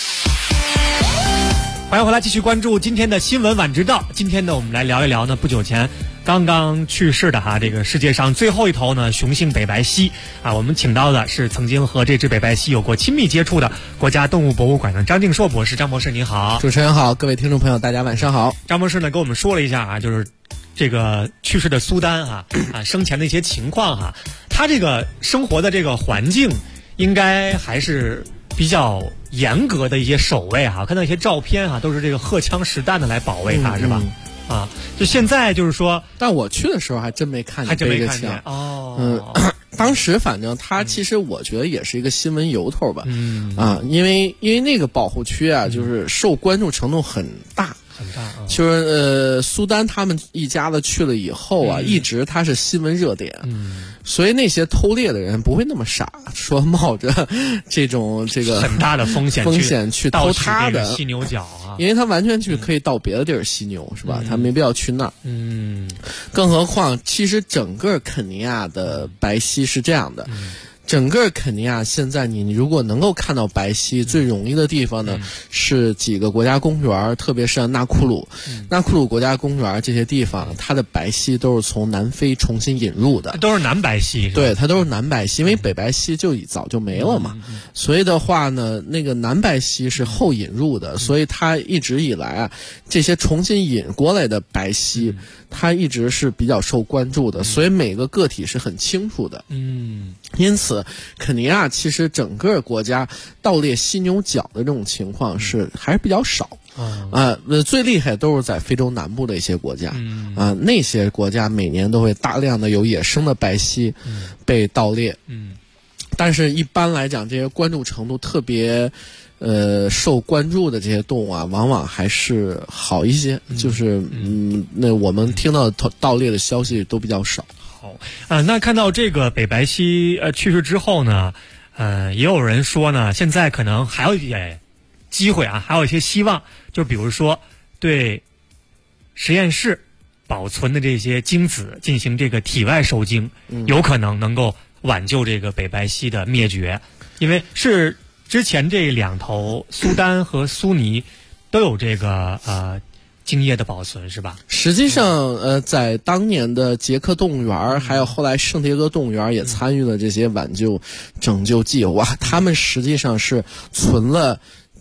欢迎回来，继续关注今天的新闻晚知道。今天呢，我们来聊一聊呢，不久前刚刚去世的这个世界上最后一头呢雄性北白犀我们请到的是曾经和这只北白犀有过亲密接触的国家动物博物馆的张敬硕博士。张博士你好。 主持人好，各位听众朋友大家晚上好。 张博士呢跟我们说了一下就是这个去世的苏丹生前的一些情况他这个生活的这个环境应该还是比较严格的一些守卫看到一些照片都是这个荷枪实弹的来保卫他是吧？就现在就是说， 但我去的时候还真没看见这个枪当时反正他其实我觉得也是一个新闻由头吧，因为那个保护区就是受关注程度很大。就是苏丹他们一家子去了以后一直他是新闻热点，所以那些偷猎的人不会那么傻，说冒着这个很大的风险去偷他的犀牛角因为他完全可以到别的地儿犀牛是吧？他没必要去那儿。更何况其实整个肯尼亚的白犀是这样的。整个肯尼亚现在你如果能够看到白犀最容易的地方呢是几个国家公园，特别是纳库鲁国家公园这些地方，它的白犀都是从南非重新引入的， 都是南白犀。 对，它都是南白犀，因为北白犀就早就没了嘛。所以的话呢，那个南白犀是后引入的，所以它一直以来这些重新引过来的白犀它一直是比较受关注的，所以每个个体是很清楚的。因此肯尼亚其实整个国家盗猎犀牛角的这种情况还是比较少。最厉害都是在非洲南部的一些国家。那些国家每年都会大量的有野生的白犀被盗猎。但是一般来讲，这些关注程度特别受关注的这些动物往往还是好一些。就是那我们听到盗猎的消息都比较少。 那看到这个北白犀去世之后呢，也有人说呢，现在可能还有一点机会还有一些希望，就比如说对实验室保存的这些精子进行这个体外受精，有可能能够挽救这个北白犀的灭绝，因为是之前这2头苏丹和苏尼都有这个精液的保存是吧？ 实际上在当年的捷克动物园还有后来圣迭戈动物园也参与了这些拯救计划，他们实际上是存了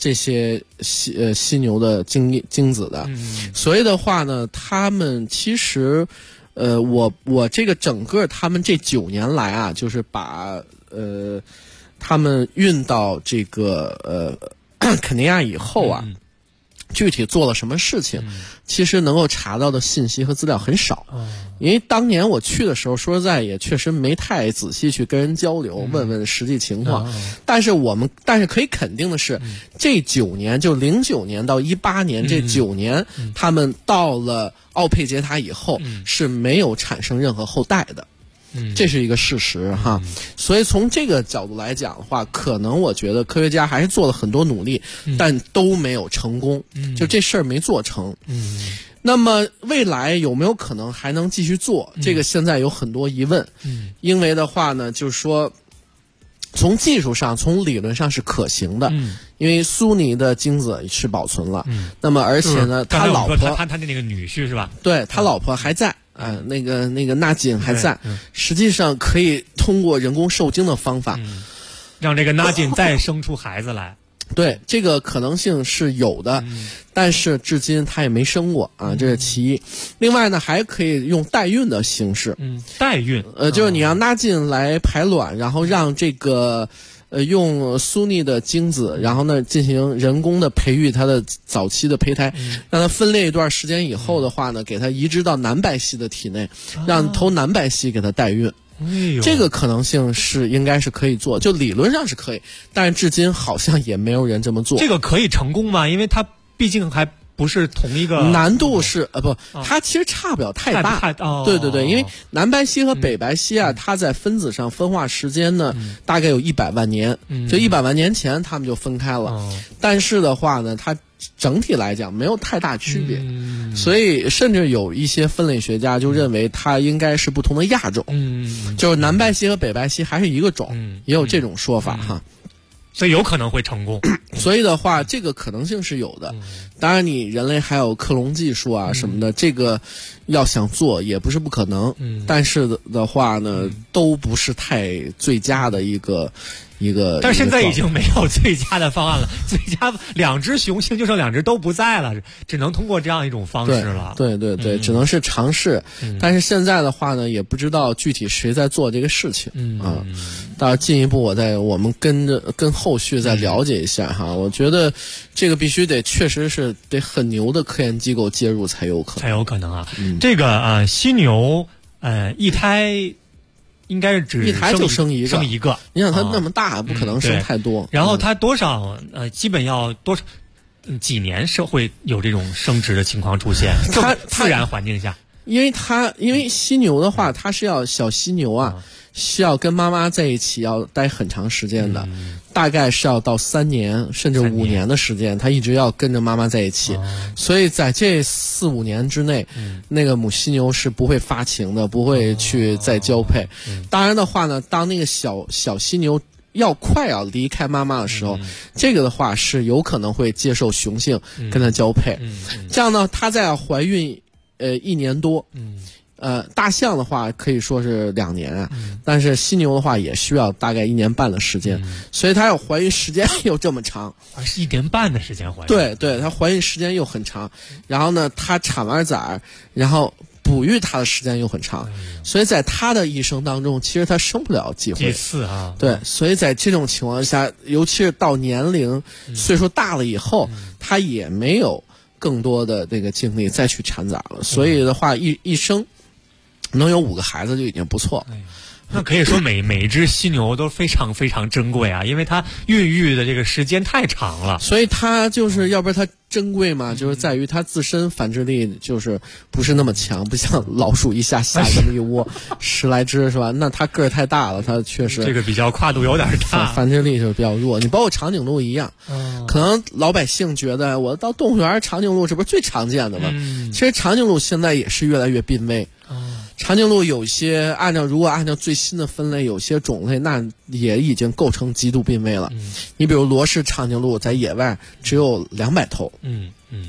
这些犀牛的精子的。所以的话呢，他们其实我这个整个他们这9年来啊，就是把他们运到这个肯尼亚以后啊，具体做了什么事情，其实能够查到的信息和资料很少。因为当年我去的时候，说实在也确实没太仔细去跟人交流，问问实际情况。但是可以肯定的是，这9年就09年到18年这9年，他们到了奥佩杰塔以后是没有产生任何后代的。这是一个事实哈，所以从这个角度来讲的话，可能我觉得科学家还是做了很多努力，但都没有成功，就这事儿没做成。那么未来有没有可能还能继续做？这个现在有很多疑问。因为的话呢，就是说，从技术上、从理论上是可行的。因为苏尼的精子是保存了，那么而且呢，他老婆他的那个女婿是吧？ 对，他老婆还在。那个纳金还在，实际上可以通过人工受精的方法， 让这个纳金再生出孩子来。 对，这个可能性是有的，但是至今他也没生过啊，这是其一。另外呢，还可以用代孕的形式， 代孕， 就是你让纳金来排卵，然后让这个。用苏尼的精子，然后呢进行人工的培育它的早期的胚胎，让它分裂一段时间以后的话呢，给它移植到南白犀的体内，让头南白犀给它代孕。这个可能性应该是可以做，就理论上是可以，但是至今好像也没有人这么做。 这个可以成功吗？因为它毕竟还不是同一个难度是它其实差不了太大。对对对，因为南白犀和北白犀啊，它在分子上分化时间呢，大概有100万年，就100万年前它们就分开了。但是的话呢，它整体来讲没有太大区别，所以甚至有一些分类学家就认为它应该是不同的亚种，就是南白犀和北白犀还是一个种，也有这种说法哈。 所以有可能会成功， 所以的话，这个可能性是有的。当然，你人类还有克隆技术啊什么的，这个要想做也不是不可能。但是的话呢，都不是太最佳的一个。 但是现在已经没有最佳的方案了，最佳2只雄性就剩2只都不在了，只能通过这样一种方式了。 对，只能是尝试。但是现在的话呢，也不知道具体谁在做这个事情啊。当然，进一步我们跟后续再了解一下哈。我觉得这个必须确实是得很牛的科研机构介入才有可能啊。这个犀牛一胎。应该是一胎就生一个， 你想它那么大，不可能生太多。 然后它多少基本要多少几年是会有这种生殖的情况出现？它自然环境下， 因为犀牛的话，它是要小犀牛啊，需要跟妈妈在一起要待很长时间的，大概是要到3年甚至5年的时间，它一直要跟着妈妈在一起。所以在这4、5年之内，那个母犀牛是不会发情的，不会去再交配。当然的话呢，当那个小犀牛快要离开妈妈的时候，这个的话是有可能会接受雄性跟它交配。这样呢，它在怀孕1年多。大象的话可以说是2年啊，但是犀牛的话也需要大概1年半的时间，所以它要怀孕时间又这么长， 是1年半的时间怀孕。 对，它怀孕时间又很长，然后呢，它产完崽，然后哺育它的时间又很长，所以在它的一生当中，其实它生不了几次啊。 对，所以在这种情况下，尤其是到年龄岁数大了以后，它也没有更多的这个精力再去产崽了，所以的话，一生能有5个孩子就已经不错。 那可以说每一只犀牛都非常非常珍贵啊，因为它孕育的这个时间太长了， 所以它就是要不然它珍贵嘛，就是在于它自身繁殖力就是不是那么强，不像老鼠一下这么一窝10来只是吧？那它个儿太大了，它确实这个比较跨度有点大， 繁殖力就是比较弱。你包括长颈鹿一样，可能老百姓觉得我到动物园长颈鹿这不是最常见的吗？其实长颈鹿现在也是越来越濒危。长颈鹿有些如果按照最新的分类，有些种类那也已经构成极度濒危了。你比如罗氏长颈鹿在野外只有200头，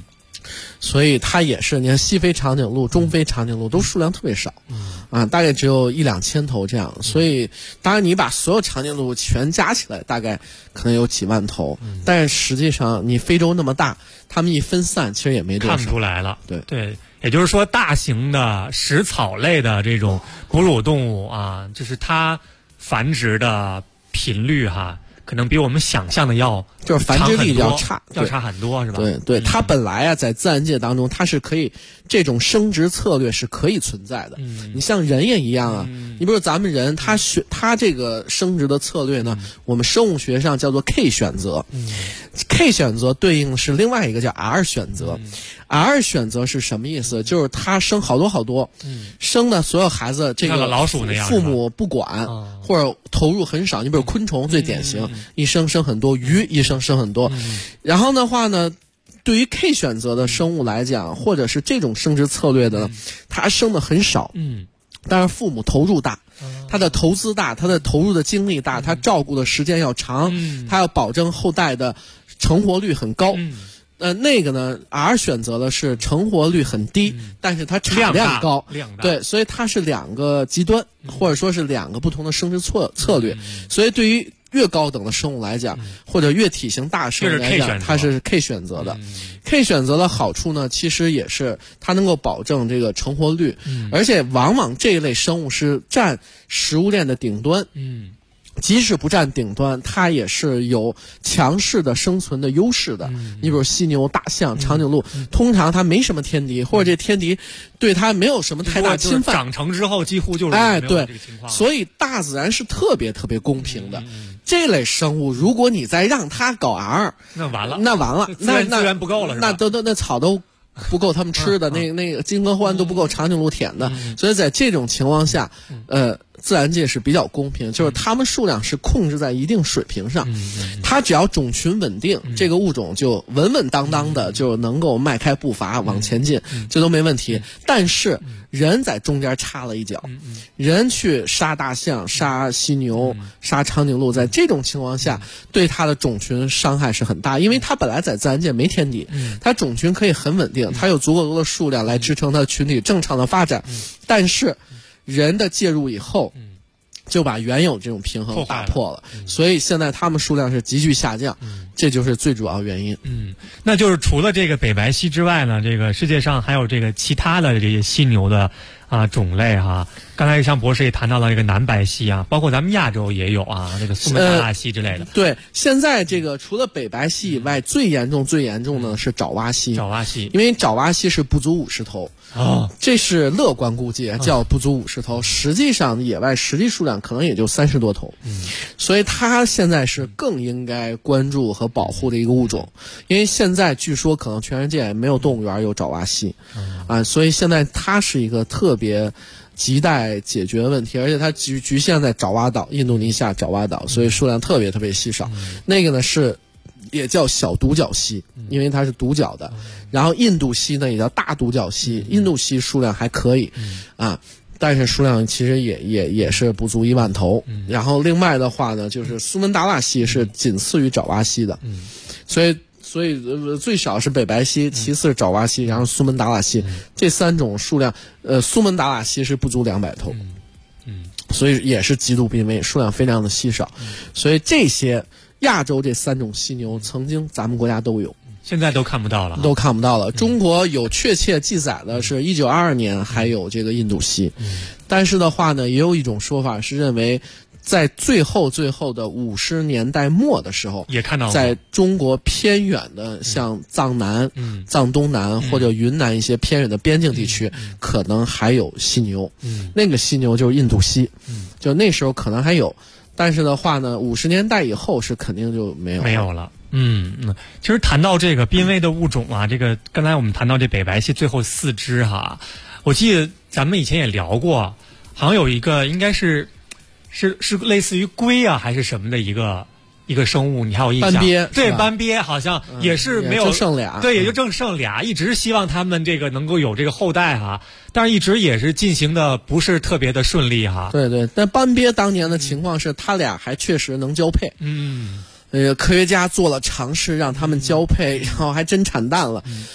所以它也是，你看西非长颈鹿、中非长颈鹿都数量特别少，大概只有1-2千头这样。所以当然你把所有长颈鹿全加起来，大概可能有几万头，但是实际上你非洲那么大，它们一分散，其实也没多少。 看不出来了。 对， 也就是说，大型的食草类的这种哺乳动物啊，就是它繁殖的频率可能比我们想象的就是繁殖力要差很多，是吧？ 对，它本来在自然界当中，它是可以这种生殖策略是可以存在的。你像人也一样啊，你比如咱们人，它这个生殖的策略呢，我们生物学上叫做 K 选择。K 选择对应的是另外一个叫 R 选择。R 选择是什么意思？就是他生好多，生的所有孩子，这个老鼠那样， 父母不管，或者投入很少。你比如昆虫最典型，一生很多，鱼一生很多。然后的话呢，对于 K 选择的生物来讲，或者是这种生殖策略的呢，它生的很少，但是父母投入大，他的投资大，他的投入的精力大，他照顾的时间要长，他要保证后代的成活率很高。那个呢 ，R 选择的是成活率很低，但是它产量高，对，所以它是两个极端，或者说是两个不同的生殖策略。所以对于越高等的生物来讲，或者越体型大生物来讲，它是 K 选择的。K 选择的好处呢，其实也是它能够保证这个成活率，而且往往这一类生物是占食物链的顶端。即使不占顶端，它也是有强势的生存的优势的。你比如犀牛、大象、长颈鹿，通常它没什么天敌，或者这天敌对它没有什么太大侵犯。 长成之后几乎就是没有这个情况。 所以大自然是特别公平的。这类生物，如果你再让它搞 R， 那完了， 那资源不够了， 那草都不够他们吃的，那个金合欢都不够长颈鹿舔的。所以在这种情况下，自然界是比较公平，就是它们数量是控制在一定水平上，它只要种群稳定，这个物种就稳稳当当的就能够迈开步伐往前进，这都没问题。但是人在中间插了一脚，人去杀大象、杀犀牛、杀长颈鹿，在这种情况下对它的种群伤害是很大，因为它本来在自然界没天敌，它种群可以很稳定，它有足够多的数量来支撑它的群体正常的发展，但是人的介入以后，就把原有这种平衡打破了，所以现在它们数量是急剧下降，这就是最主要原因。 那就是除了这个北白犀之外呢，这个世界上还有这个其他的这些犀牛的种类刚才像博士也谈到了这个南白犀包括咱们亚洲也有这个苏门答腊犀之类的。 对，现在这个除了北白犀以外，最严重的是爪哇犀。因为爪哇犀是不足50头。这是乐观估计，叫不足50头，实际上野外实际数量可能也就30多头。所以它现在是更应该关注和保护的一个物种，因为现在据说可能全世界没有动物园有爪哇犀，所以现在它是一个特别亟待解决问题，而且它局限在爪哇岛，印度尼西亚爪哇岛，所以数量特别稀少。那个呢是也叫小独角犀，因为它是独角的。然后印度犀呢也叫大独角犀，印度犀数量还可以但是数量其实也是不足1万头。然后另外的话呢，就是苏门答腊犀是仅次于爪哇犀的，所以最少是北白犀，其次是爪哇犀，然后苏门答腊犀，这3种数量，苏门答腊犀是不足200头，所以也是极度濒危，数量非常的稀少。所以这些亚洲这3种犀牛，曾经咱们国家都有。 现在都看不到了， 中国有确切记载的是1922年还有这个印度犀，但是的话呢，也有一种说法是认为，在最后的50年代末的时候， 也看到在中国偏远的像藏南、藏东南或者云南一些偏远的边境地区，可能还有犀牛。那个犀牛就是印度犀，就那时候可能还有，但是的话呢，50年代以后是肯定就没有了。 其实谈到这个濒危的物种这个刚才我们谈到这北白犀最后4只我记得咱们以前也聊过，好像有一个应该是类似于龟还是什么的一个生物，你还有印象？ 斑鳖， 对，斑鳖好像也是没有， 就剩俩， 对，也就正剩俩，一直希望他们这个能够有这个后代但是一直也是进行的不是特别的顺利对，但斑鳖当年的情况是，他俩还确实能交配。科学家做了尝试让他们交配，然后还真产蛋了。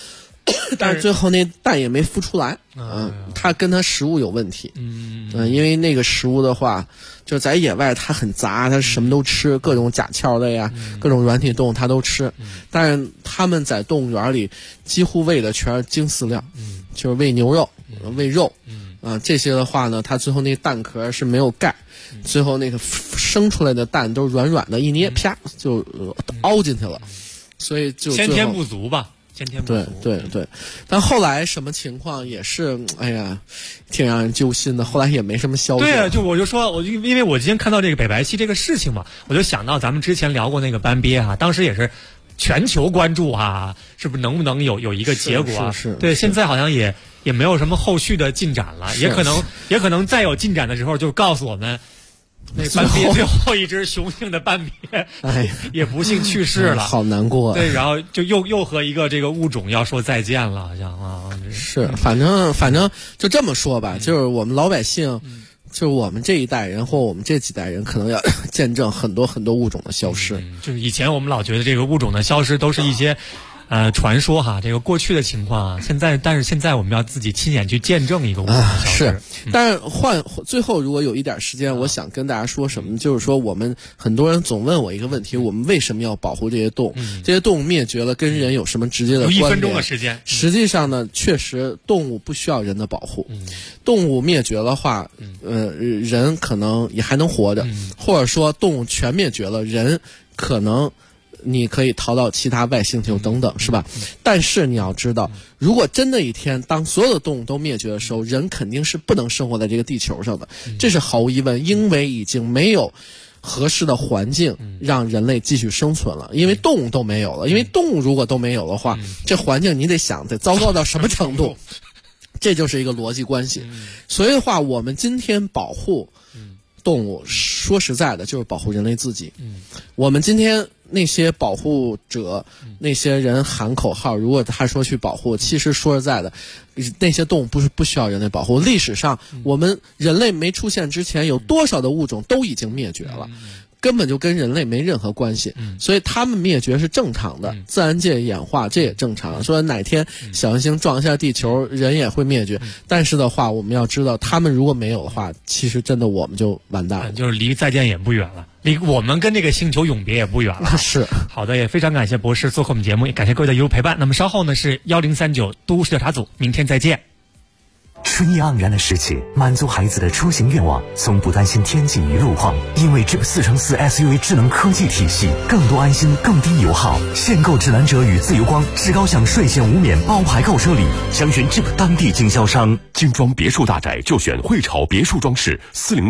但是最后那蛋也没孵出来它跟它食物有问题。因为那个食物的话，就在野外它很杂，它什么都吃，各种甲壳类啊，各种软体动物它都吃。但是他们在动物园里几乎喂的全是精饲料，就是喂牛肉、喂肉。这些的话呢，它最后那蛋壳是没有盖，最后那个生出来的蛋都软软的，一捏啪就凹进去了，所以就先天不足吧。 对，但后来什么情况也是，哎呀，挺让人揪心的。后来也没什么消息。 对啊，我就说，因为我今天看到这个北白犀这个事情嘛，我就想到咱们之前聊过那个斑鳖当时也是全球关注是不是能不能有一个结果是对，现在好像也没有什么后续的进展了，也可能再有进展的时候就告诉我们。那斑鳖最后一只雄性的斑鳖，也不幸去世了， 好难过。 对，然后就又和一个这个物种要说再见了，好像是，反正就这么说吧，就是我们老百姓，就是我们这一代人或我们这几代人，可能要见证很多很多物种的消失。 就是以前我们老觉得这个物种的消失都是一些。传说这个过去的情况但是现在我们要自己亲眼去见证一个物种的消失。 是，但是最后如果有一点时间，我想跟大家说什么，就是说我们很多人总问我一个问题：我们为什么要保护这些动物？这些动物灭绝了，跟人有什么直接的关联？ 有1分钟的时间。 实际上呢，确实动物不需要人的保护。动物灭绝的话，人可能也还能活着，或者说动物全灭绝了，人可能。你可以逃到其他外星球等等，是吧？但是你要知道，如果真的一天当所有的动物都灭绝的时候，人肯定是不能生活在这个地球上的，这是毫无疑问，因为已经没有合适的环境让人类继续生存了，因为动物都没有了。因为动物如果都没有的话，这环境你得想得糟糕到什么程度，这就是一个逻辑关系。所以的话，我们今天保护动物，说实在的，就是保护人类自己。我们今天那些保护者，那些人喊口号，如果他说去保护，其实说实在的，那些动物不需要人类保护。历史上，我们人类没出现之前，有多少的物种都已经灭绝了。根本就跟人类没任何关系，所以他们灭绝是正常的，自然界演化这也正常。说哪天小行星撞一下地球，人也会灭绝，但是的话，我们要知道，他们如果没有的话，其实真的我们就完蛋了， 就是离再见也不远了，离我们跟这个星球永别也不远了。 是好的，也非常感谢博士做客我们节目，也感谢各位的一路陪伴。那么稍后呢是1039都市调查组，明天再见。 春意盎然的世界，满足孩子的出行愿望，从不担心天气与路况，因为 Jeep 4x4 SUV 智能科技体系，更多安心，更低油耗。限购指南者与自由光至高享税前无免包牌购车礼，详询 Jeep 当地经销商。 精装别墅大宅就选汇潮别墅装饰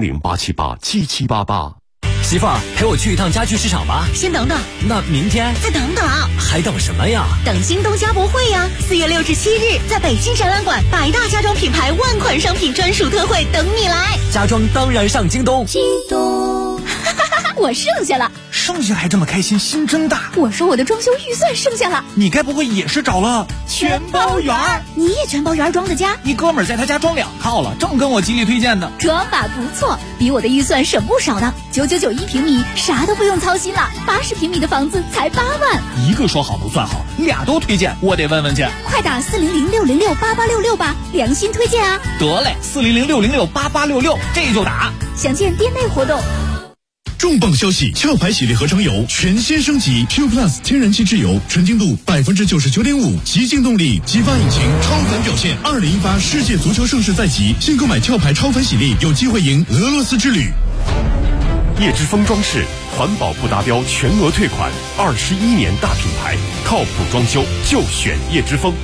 ，400-878-7788。 媳妇儿，陪我去一趟家具市场吧。 先等等， 那明天再等等， 还等什么呀？ 等京东家博会呀！4月6至7日，在北京展览馆，100大家装品牌万款商品专属特惠等你来。 家装当然上京东。 京东， 我剩下了。 剩下还这么开心，心真大。 我说我的装修预算剩下了。 你该不会也是找了全包园？ 你也全包园装的家？ 你哥们儿在他家装2套了，正跟我极力推荐的。 装法不错，比我的预算省不少呢。999一平米，啥都不用操心了。80平米的房子才8万。 一个说好不算好，俩都推荐，我得问问去。 快打400-606-8866吧，良心推荐啊！ 得嘞，400-606-8866，这就打。 详见店内活动。 重磅消息！壳牌洗涤合成油全新升级 Q Plus 天然气质油，纯净度99.5%，极净动力，激发引擎，超凡表现。2018世界足球盛世在即，新购买壳牌超凡洗涤，有机会赢俄罗斯之旅。 叶之峰装饰，环保不达标全额退款，21年大品牌，靠谱装修就选叶之峰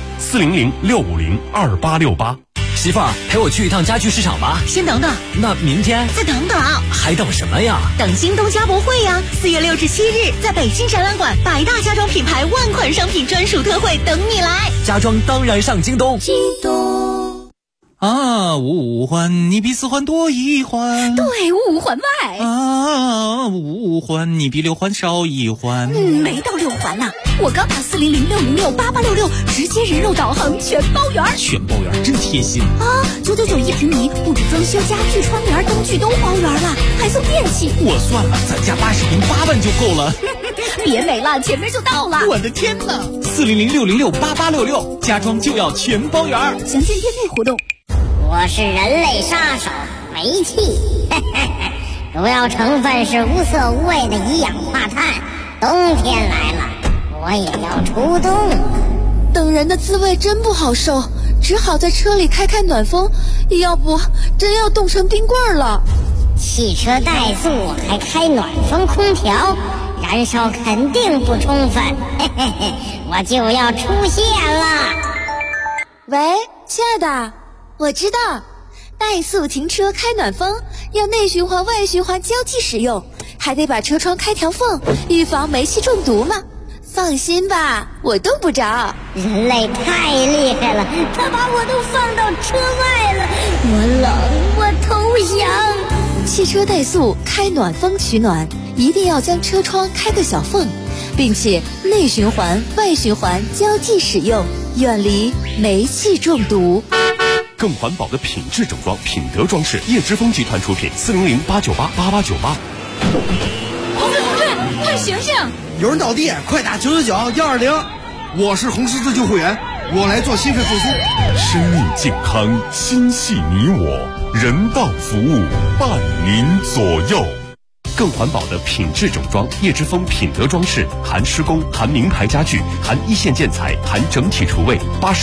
，400-650-2868。 媳妇儿，陪我去一趟家具市场吧。 先等等， 那明天再等等， 还等什么呀？ 等京东家博会呀！4月6至7日，在北京展览馆，100大家装品牌万款商品专属特惠等你来。 家装当然上京东。 京东啊，五环你比4环多1环， 对，5环外啊，5环你比6环少1环， 没到6环呢。我刚打400-606-8866，直接人肉导航全包圆。 全包圆真贴心啊！999一平米，不止装修、家具、窗帘、灯具都包圆了，还送电器。 我算了，咱家80平8万就够了。 别美了，前面就到了。 我的天哪！400-606-8866，家装就要全包圆。 详见店内活动。 我是人类杀手煤气，主要成分是无色无味的一氧化碳。冬天来了，我也要出动。 等人的滋味真不好受，只好在车里开暖风，要不真要冻成冰棍了。 汽车怠速还开暖风空调，燃烧肯定不充分，我就要出现了。 喂，亲爱的，我知道，怠速停车开暖风要内循环外循环交替使用，还得把车窗开条缝，预防煤气中毒嘛。放心吧，我冻不着。 人类太厉害了，他把我都放到车外了，我冷，我投降。 汽车怠速开暖风取暖，一定要将车窗开个小缝，并且内循环外循环交替使用，远离煤气中毒。 更环保的品质整装，品德装饰，叶之峰集团出品，400-898-8898。 同志，快醒醒！ 有人倒地，快打999-120。我是红十字救护员，我来做心肺复苏。 生命健康，心系你我，人道服务伴您左右。更环保的品质整装，叶之峰品德装饰，含施工，含名牌家具，含一线建材，含整体厨卫，80